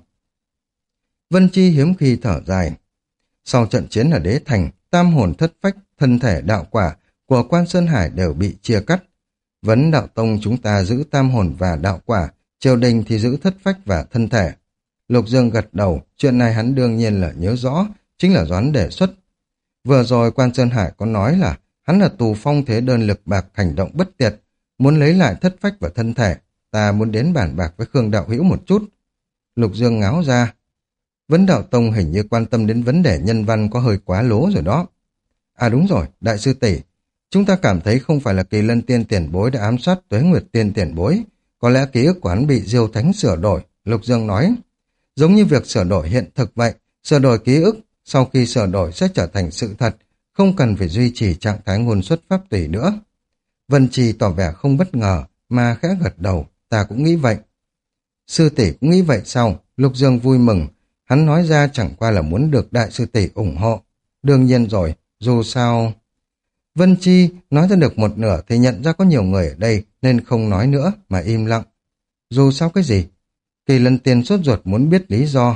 Vân Chi hiếm khi thở dài. Sau trận chiến ở Đế Thành, tam hồn thất phách, thân thể đạo quả của Quan Sơn Hải đều bị chia cắt. Vấn Đạo Tông chúng ta giữ tam hồn và đạo quả, triều đình thì giữ thất phách và thân thể. Lục Dương gật đầu, chuyện này hắn đương nhiên là nhớ rõ, chính là Doãn đề xuất. Vừa rồi Quan Sơn Hải có nói là hắn là tù phong thế đơn lực bạc hành động bất tiệt, muốn lấy lại thất phách và thân thể. Ta muốn đến bàn bạc với Khương đạo hữu một chút. Lục Dương ngáo ra. Vấn Đạo Tông hình như quan tâm đến vấn đề nhân văn có hơi quá lố rồi đó. À đúng rồi, đại sư tỷ, chúng ta cảm thấy không phải là Kỳ Lân Tiên tiền bối đã ám sát Tuế Nguyệt Tiên tiền bối. Có lẽ ký ức của hắn bị Diêu Thánh sửa đổi, Lục Dương nói. Giống như việc sửa đổi hiện thực vậy, sửa đổi ký ức, sau khi sửa đổi sẽ trở thành sự thật, không cần phải duy trì trạng thái ngôn xuất pháp tùy nữa. Vân Trì tỏ vẻ không bất ngờ, mà khẽ gật đầu, ta cũng nghĩ vậy. Sư tỷ cũng nghĩ vậy sao? Lục Dương vui mừng, hắn nói ra chẳng qua là muốn được đại sư tỷ ủng hộ. Đương nhiên rồi, dù sao... Vân Chi nói ra được một nửa thì nhận ra có nhiều người ở đây nên không nói nữa mà im lặng. Dù sao cái gì? Kỳ Lân Tiên sốt ruột muốn biết lý do.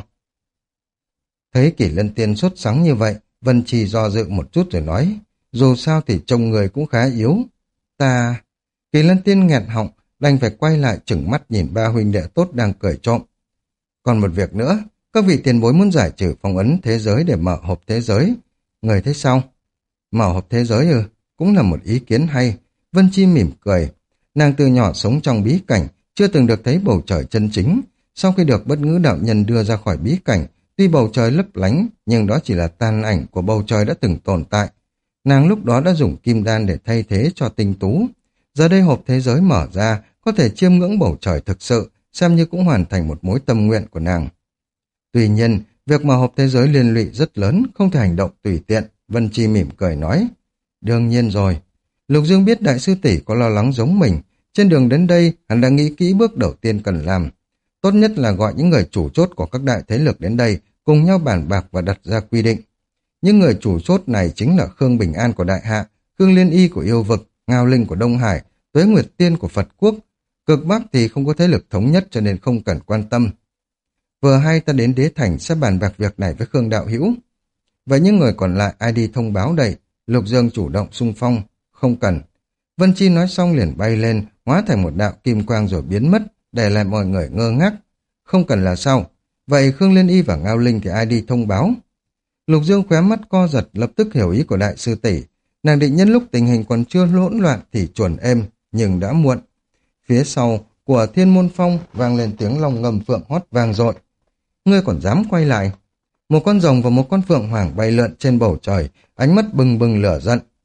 Thấy Kỳ Lân Tiên sốt sắng như vậy, Vân Chi do dự một chút rồi nói, dù sao thì trông người cũng khá yếu. Ta... Kỳ Lân Tiên nghẹn họng, đành phải quay lại chừng mắt nhìn ba huynh đệ tốt đang cười trộm. Còn một việc nữa, các vị tiền bối muốn giải trừ phong ấn thế giới để mở hộp thế giới. Người thấy sao? Mở hộp thế giới ư? Cũng là một ý kiến hay. Vân Chi mỉm cười. Nàng từ nhỏ sống trong bí cảnh, chưa từng được thấy bầu trời chân chính. Sau khi được Bất Ngữ đạo nhân đưa ra khỏi bí cảnh, tuy bầu trời lấp lánh, nhưng đó chỉ là tàn ảnh của bầu trời đã từng tồn tại. Nàng lúc đó đã dùng kim đan để thay thế cho tinh tú. Giờ đây hộp thế giới mở ra, có thể chiêm ngưỡng bầu trời thực sự, xem như cũng hoàn thành một mối tâm nguyện của nàng. Tuy nhiên, việc mở hộp thế giới liên lụy rất lớn, không thể hành động tùy tiện. Vân Chi mỉm cười nói. Đương nhiên rồi. Lục Dương biết đại sư tỷ có lo lắng giống mình. Trên đường đến đây, hắn đã nghĩ kỹ bước đầu tiên cần làm. Tốt nhất là gọi những người chủ chốt của các đại thế lực đến đây, cùng nhau bàn bạc và đặt ra quy định. Những người chủ chốt này chính là Khương Bình An của Đại Hạ, Khương Liên Y của Yêu Vực, Ngao Linh của Đông Hải, Tuế Nguyệt Tiên của Phật Quốc. Cực Bắc thì không có thế lực thống nhất cho nên không cần quan tâm. Vừa hay ta đến Đế Thành sẽ bàn bạc việc này với Khương đạo hữu. Vậy những người còn lại ai đi thông báo đây? Lục Dương chủ động xung phong. Không cần. Vân Chi nói xong liền bay lên, hóa thành một đạo kim quang rồi biến mất, để lại mọi người ngơ ngác. Không cần là sao? Vậy Khương Liên Y và Ngao Linh thì ai đi thông báo? Lục Dương khóe mắt co giật, lập tức hiểu ý của đại sư tỷ. Nàng định nhân lúc tình hình còn chưa hỗn loạn thì chuẩn êm, nhưng đã muộn. Phía sau của Thiên Môn Phong vang lên tiếng long ngầm phượng hót vang dội. Ngươi còn dám quay lại? Một con rồng và một con phượng hoàng bay lượn trên bầu trời, ánh mắt bừng bừng lửa giận.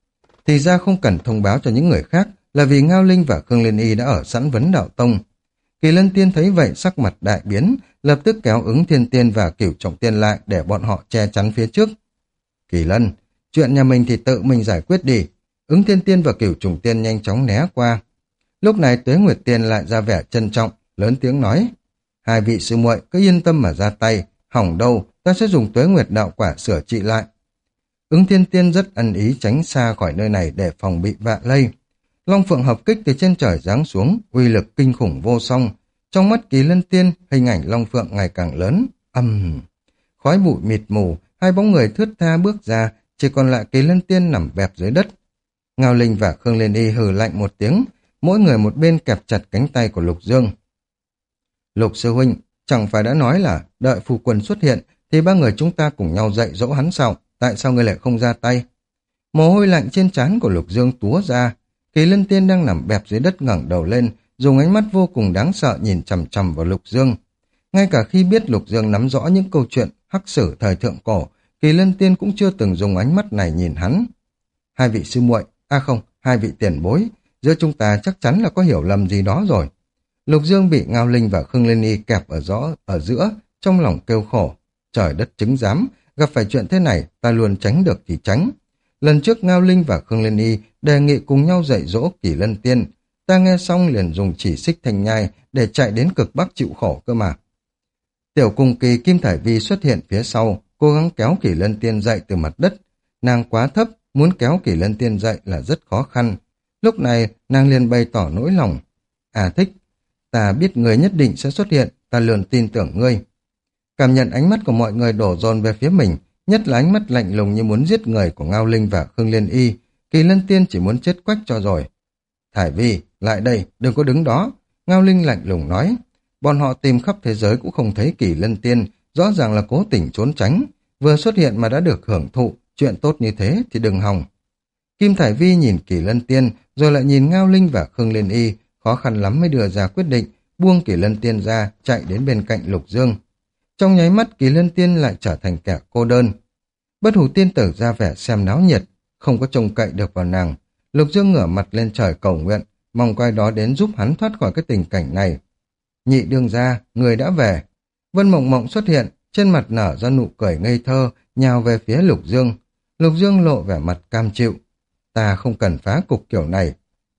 Thì ra không cần thông báo cho những người khác, là vì Ngao Linh và Khương Liên Y đã ở sẵn Vấn Đạo Tông. Kỳ Lân Tiên thấy vậy sắc mặt đại biến, lập tức kéo Ứng Thiên Tiên và Cửu Trọng Tiên lại để bọn họ che chắn phía trước. Kỳ Lân, chuyện nhà mình thì tự mình giải quyết đi. Ứng Thiên Tiên và Cửu Trọng Tiên nhanh chóng né qua. Lúc này Tuế Nguyệt Tiên lại ra vẻ trân trọng, lớn tiếng nói: hai vị sư muội cứ yên tâm mà ra tay, hỏng đâu ta sẽ dùng Tuế Nguyệt đạo quả sửa trị lại. Ứng Thiên Tiên rất ân ý tránh xa khỏi nơi này để phòng bị vạ lây. Long Phượng hợp kích từ trên trời giáng xuống, uy lực kinh khủng vô song. Trong mắt Kỳ Lân Tiên, hình ảnh Long Phượng ngày càng lớn. Khói bụi mịt mù, hai bóng người thướt tha bước ra, chỉ còn lại Kỳ Lân Tiên nằm bẹp dưới đất. Ngao Linh và Khương Liên Y hừ lạnh một tiếng, mỗi người một bên kẹp chặt cánh tay của Lục Dương. Lục sư huynh, chẳng phải đã nói là đợi phu quân xuất hiện thì ba người chúng ta cùng nhau dạy dỗ hắn sao? Tại sao ngươi lại không ra tay? Mồ hôi lạnh trên trán của Lục Dương túa ra. Kỳ Lân Tiên đang nằm bẹp dưới đất ngẩng đầu lên, dùng ánh mắt vô cùng đáng sợ nhìn chằm chằm vào Lục Dương. Ngay cả khi biết Lục Dương nắm rõ những câu chuyện hắc sử thời thượng cổ, Kỳ Lân Tiên cũng chưa từng dùng ánh mắt này nhìn hắn. Hai vị sư muội, hai vị tiền bối, giữa chúng ta chắc chắn là có hiểu lầm gì đó rồi. Lục Dương bị Ngao Linh và Khương Liên Y kẹp ở giữa, trong lòng kêu khổ. Trời đất chứng giám, gặp phải chuyện thế này, ta luôn tránh được thì tránh. Lần trước Ngao Linh và Khương Liên Y đề nghị cùng nhau dạy dỗ Kỳ Lân Tiên. Ta nghe xong liền dùng chỉ xích thanh nhai để chạy đến cực bắc chịu khổ cơ mà. Tiểu cùng kỳ Kim Thải Vi xuất hiện phía sau, cố gắng kéo Kỳ Lân Tiên dậy từ mặt đất. Nàng quá thấp, muốn kéo Kỳ Lân Tiên dậy là rất khó khăn. Lúc này, nàng liền bày tỏ nỗi lòng. Thích, ta biết người nhất định sẽ xuất hiện, ta luôn tin tưởng ngươi. Cảm nhận ánh mắt của mọi người đổ dồn về phía mình, nhất là ánh mắt lạnh lùng như muốn giết người của Ngao Linh và Khương Liên Y, Kỳ Lân Tiên chỉ muốn chết quách cho rồi. Thải Vi, lại đây, đừng có đứng đó. Ngao Linh lạnh lùng nói. Bọn họ tìm khắp thế giới cũng không thấy Kỳ Lân Tiên, rõ ràng là cố tình trốn tránh. Vừa xuất hiện mà đã được hưởng thụ, chuyện tốt như thế thì đừng hòng. Kim Thải Vi nhìn Kỳ Lân Tiên, rồi lại nhìn Ngao Linh và Khương Liên Y, khó khăn lắm mới đưa ra quyết định, buông Kỳ Lân Tiên ra, chạy đến bên cạnh Lục Dương. Trong nháy mắt Kỳ Lân Tiên lại trở thành kẻ cô đơn. Bất Hủ Tiên Tử ra vẻ xem náo nhiệt, không có trông cậy được vào nàng. Lục Dương ngửa mặt lên trời cầu nguyện, mong coi đó đến giúp hắn thoát khỏi cái tình cảnh này. Nhị đương gia, người đã về. Vân Mộng Mộng xuất hiện, trên mặt nở ra nụ cười ngây thơ, nhào về phía Lục Dương. Lục Dương lộ vẻ mặt cam chịu. Ta không cần phá cục kiểu này.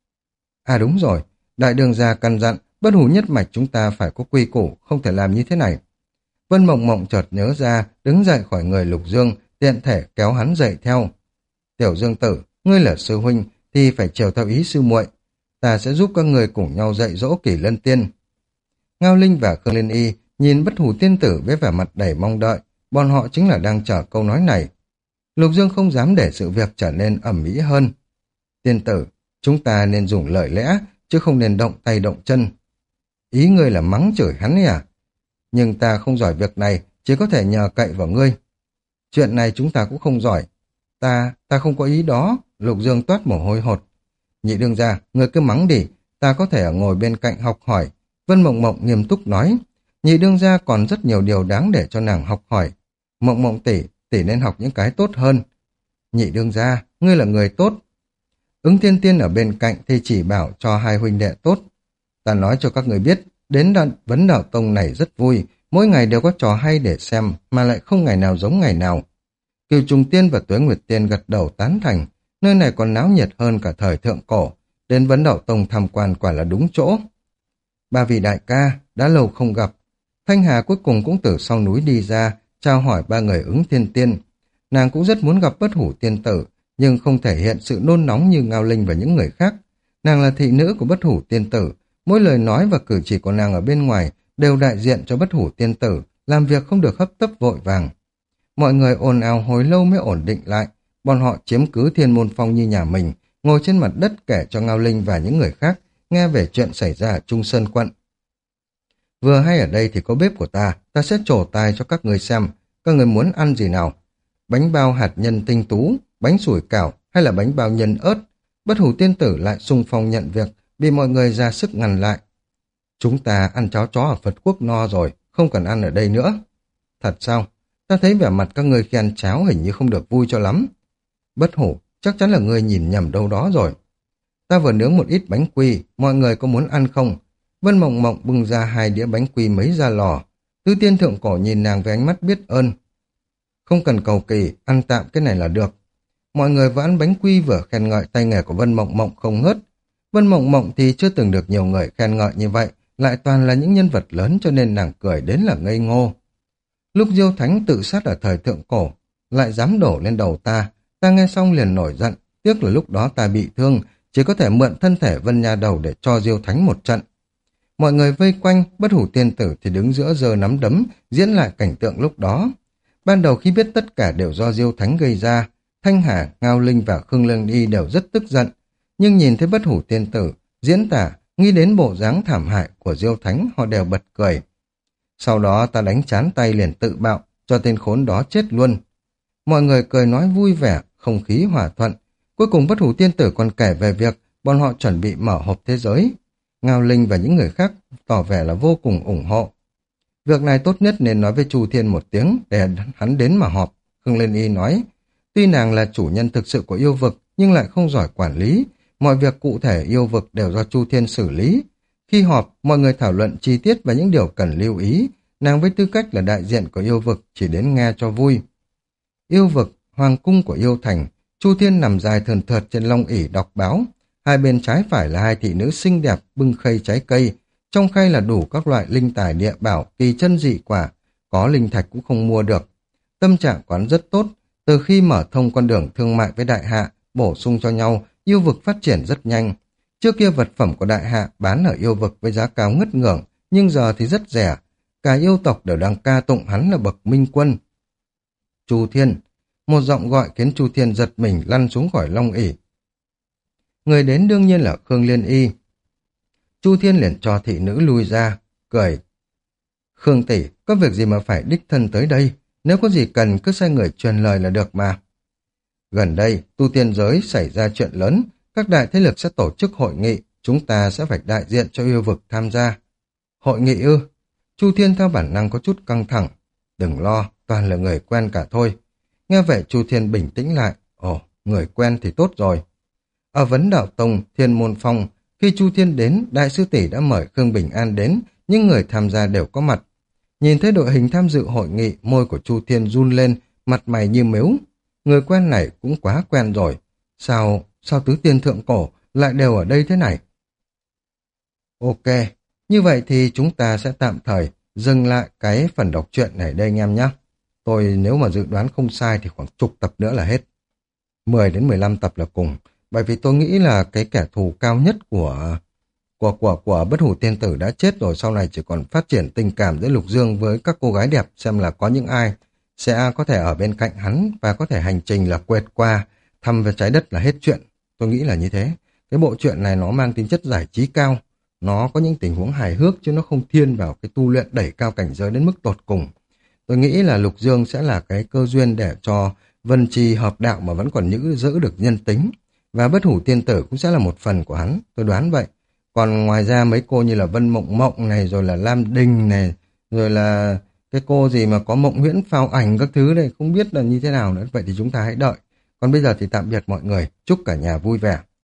Đúng rồi, đại đương gia căn dặn, Bất Hủ nhất mạch chúng ta phải có quy củ, không thể làm như thế này. Vân Mộng Mộng chợt nhớ ra, đứng dậy khỏi người Lục Dương, tiện thể kéo hắn dậy theo. Tiểu Dương tử, ngươi là sư huynh, thì phải chiều theo ý sư muội. Ta sẽ giúp các người cùng nhau dạy dỗ Kỳ Lân Tiên. Ngao Linh và Khương Liên Y nhìn Bất Hủ Tiên Tử với vẻ mặt đầy mong đợi, bọn họ chính là đang chờ câu nói này. Lục Dương không dám để sự việc trở nên ầm ĩ hơn. Tiên tử, chúng ta nên dùng lời lẽ, chứ không nên động tay động chân. Ý ngươi là mắng chửi hắn ấy à? Nhưng ta không giỏi việc này, chỉ có thể nhờ cậy vào ngươi. Chuyện này chúng ta cũng không giỏi. Ta không có ý đó. Lục Dương toát mồ hôi hột. Nhị đương gia, ngươi cứ mắng đi, ta có thể ở ngồi bên cạnh học hỏi. Vân Mộng Mộng nghiêm túc nói. Nhị đương gia còn rất nhiều điều đáng để cho nàng học hỏi. Mộng Mộng tỷ nên học những cái tốt hơn. Nhị đương gia, ngươi là người tốt. Ứng Thiên Tiên ở bên cạnh thì chỉ bảo cho hai huynh đệ tốt. Ta nói cho các người biết, đến Vấn Đạo Tông này rất vui, mỗi ngày đều có trò hay để xem, mà lại không ngày nào giống ngày nào. Cửu Trùng Tiên và Tuế Nguyệt Tiên gật đầu tán thành, nơi này còn náo nhiệt hơn cả thời thượng cổ, đến Vấn Đạo Tông tham quan quả là đúng chỗ. Ba vị đại ca, đã lâu không gặp. Thanh Hà cuối cùng cũng từ sau núi đi ra, chào hỏi ba người Ứng Thiên Tiên. Nàng cũng rất muốn gặp Bất Hủ Tiên Tử, nhưng không thể hiện sự nôn nóng như Ngao Linh và những người khác. Nàng là thị nữ của Bất Hủ Tiên Tử, mỗi lời nói và cử chỉ của nàng ở bên ngoài đều đại diện cho Bất Hủ Tiên Tử, làm việc không được hấp tấp vội vàng. Mọi người ồn ào hồi lâu mới ổn định lại, bọn họ chiếm cứ Thiên Môn Phong như nhà mình, ngồi trên mặt đất kể cho Ngao Linh và những người khác nghe về chuyện xảy ra ở Trung Sơn Quận. Vừa hay ở đây thì có bếp của ta sẽ trổ tài cho các người xem, các người muốn ăn gì nào? Bánh bao hạt nhân tinh tú, bánh sủi cảo hay là bánh bao nhân ớt? Bất Hủ Tiên Tử lại xung phong nhận việc, bị mọi người ra sức ngăn lại. Chúng ta ăn cháo chó ở Phật Quốc no rồi, không cần ăn ở đây nữa. Thật sao? Ta thấy vẻ mặt các người khi ăn cháo hình như không được vui cho lắm. Bất Hủ, chắc chắn là ngươi nhìn nhầm đâu đó rồi. Ta vừa nướng một ít bánh quy, mọi người có muốn ăn không? Vân Mộng Mộng bưng ra 2 đĩa bánh quy mấy ra lò. Tứ Tiên Thượng Cổ nhìn nàng với ánh mắt biết ơn. Không cần cầu kỳ, ăn tạm cái này là được. Mọi người vừa ăn bánh quy vừa khen ngợi tay nghề của Vân Mộng Mộng không ngớt. Vân Mộng Mộng thì chưa từng được nhiều người khen ngợi như vậy, lại toàn là những nhân vật lớn cho nên nàng cười đến là ngây ngô. Lúc Diêu Thánh tự sát ở thời Thượng Cổ, lại dám đổ lên đầu ta, ta nghe xong liền nổi giận, tiếc là lúc đó ta bị thương, chỉ có thể mượn thân thể Vân Nha Đầu để cho Diêu Thánh một trận. Mọi người vây quanh, Bất Hủ Tiên Tử thì đứng giữa giơ nắm đấm, diễn lại cảnh tượng lúc đó. Ban đầu khi biết tất cả đều do Diêu Thánh gây ra, Thanh Hà, Ngao Linh và Khương Lương Y đều rất tức giận, nhưng nhìn thấy Bất Hủ Tiên Tử diễn tả, nghĩ đến bộ dáng thảm hại của Diêu Thánh, họ đều bật cười. Sau đó ta đánh chán tay liền tự bạo, cho tên khốn đó chết luôn. Mọi người cười nói vui vẻ, không khí hòa thuận. Cuối cùng Bất Hủ Tiên Tử còn kể về việc bọn họ chuẩn bị mở hộp thế giới. Ngao Linh và những người khác tỏ vẻ là vô cùng ủng hộ. Việc này tốt nhất nên nói với Chu Thiên một tiếng để hắn đến mà họp. Khương Liên Y nói, tuy nàng là chủ nhân thực sự của yêu vực nhưng lại không giỏi quản lý. Mọi việc cụ thể yêu vực đều do Chu Thiên xử lý. Khi họp, mọi người thảo luận chi tiết và những điều cần lưu ý. Nàng với tư cách là đại diện của yêu vực chỉ đến nghe cho vui. Yêu vực, hoàng cung của yêu thành, Chu Thiên nằm dài thườn thượt trên long ỷ đọc báo. Hai bên trái phải là 2 thị nữ xinh đẹp bưng khay trái cây. Trong khay là đủ các loại linh tài địa bảo, kỳ chân dị quả, có linh thạch cũng không mua được. Tâm trạng quán rất tốt, từ khi mở thông con đường thương mại với đại hạ, bổ sung cho nhau, yêu vực phát triển rất nhanh. Trước kia vật phẩm của đại hạ bán ở yêu vực với giá cao ngất ngưởng, nhưng giờ thì rất rẻ. Cả yêu tộc đều đang ca tụng hắn là bậc minh quân. Chu Thiên, một giọng gọi khiến Chu Thiên giật mình lăn xuống khỏi long ỷ. Người đến đương nhiên là Khương Liên Y. Chu Thiên liền cho thị nữ lui ra, cười. Khương tỷ, có việc gì mà phải đích thân tới đây? Nếu có gì cần cứ sai người truyền lời là được mà. Gần đây, tu tiên giới xảy ra chuyện lớn, các đại thế lực sẽ tổ chức hội nghị, chúng ta sẽ phải đại diện cho yêu vực tham gia. Hội nghị ư? Chu Thiên theo bản năng có chút căng thẳng. Đừng lo, toàn là người quen cả thôi. Nghe vậy Chu Thiên bình tĩnh lại. Ồ, người quen thì tốt rồi. Ở Vấn Đạo Tông, Thiên Môn Phong, khi Chu Thiên đến, đại sư tỷ đã mời Khương Bình An đến, những người tham gia đều có mặt. Nhìn thấy đội hình tham dự hội nghị, môi của Chu Thiên run lên, mặt mày như mếu. Người quen này cũng quá quen rồi. Sao tứ tiên thượng cổ lại đều ở đây thế này? Ok, như vậy thì chúng ta sẽ tạm thời dừng lại cái phần đọc truyện này đây anh em nhé. Tôi nếu mà dự đoán không sai thì khoảng chục tập nữa là hết. 10 đến 15 tập là cùng. Bởi vì tôi nghĩ là cái kẻ thù cao nhất của Bất Hủ Tiên Tử đã chết rồi, sau này chỉ còn phát triển tình cảm giữa Lục Dương với các cô gái đẹp, xem là có những ai sẽ có thể ở bên cạnh hắn và có thể hành trình là quẹt qua thăm về trái đất là hết chuyện. Tôi nghĩ là như thế. Cái bộ truyện này nó mang tính chất giải trí cao, nó có những tình huống hài hước chứ nó không thiên vào cái tu luyện đẩy cao cảnh giới đến mức tột cùng. Tôi nghĩ là Lục Dương sẽ là cái cơ duyên để cho Vân Chi hợp đạo mà vẫn còn giữ được nhân tính. Và Bất Hủ Tiên Tử cũng sẽ là một phần của hắn, tôi đoán vậy. Còn ngoài ra mấy cô như là Vân Mộng Mộng này, rồi là Lam Đình này, rồi là cái cô gì mà có Mộng Huyễn phao ảnh các thứ này, không biết là như thế nào nữa. Vậy thì chúng ta hãy đợi. Còn bây giờ thì tạm biệt mọi người, chúc cả nhà vui vẻ.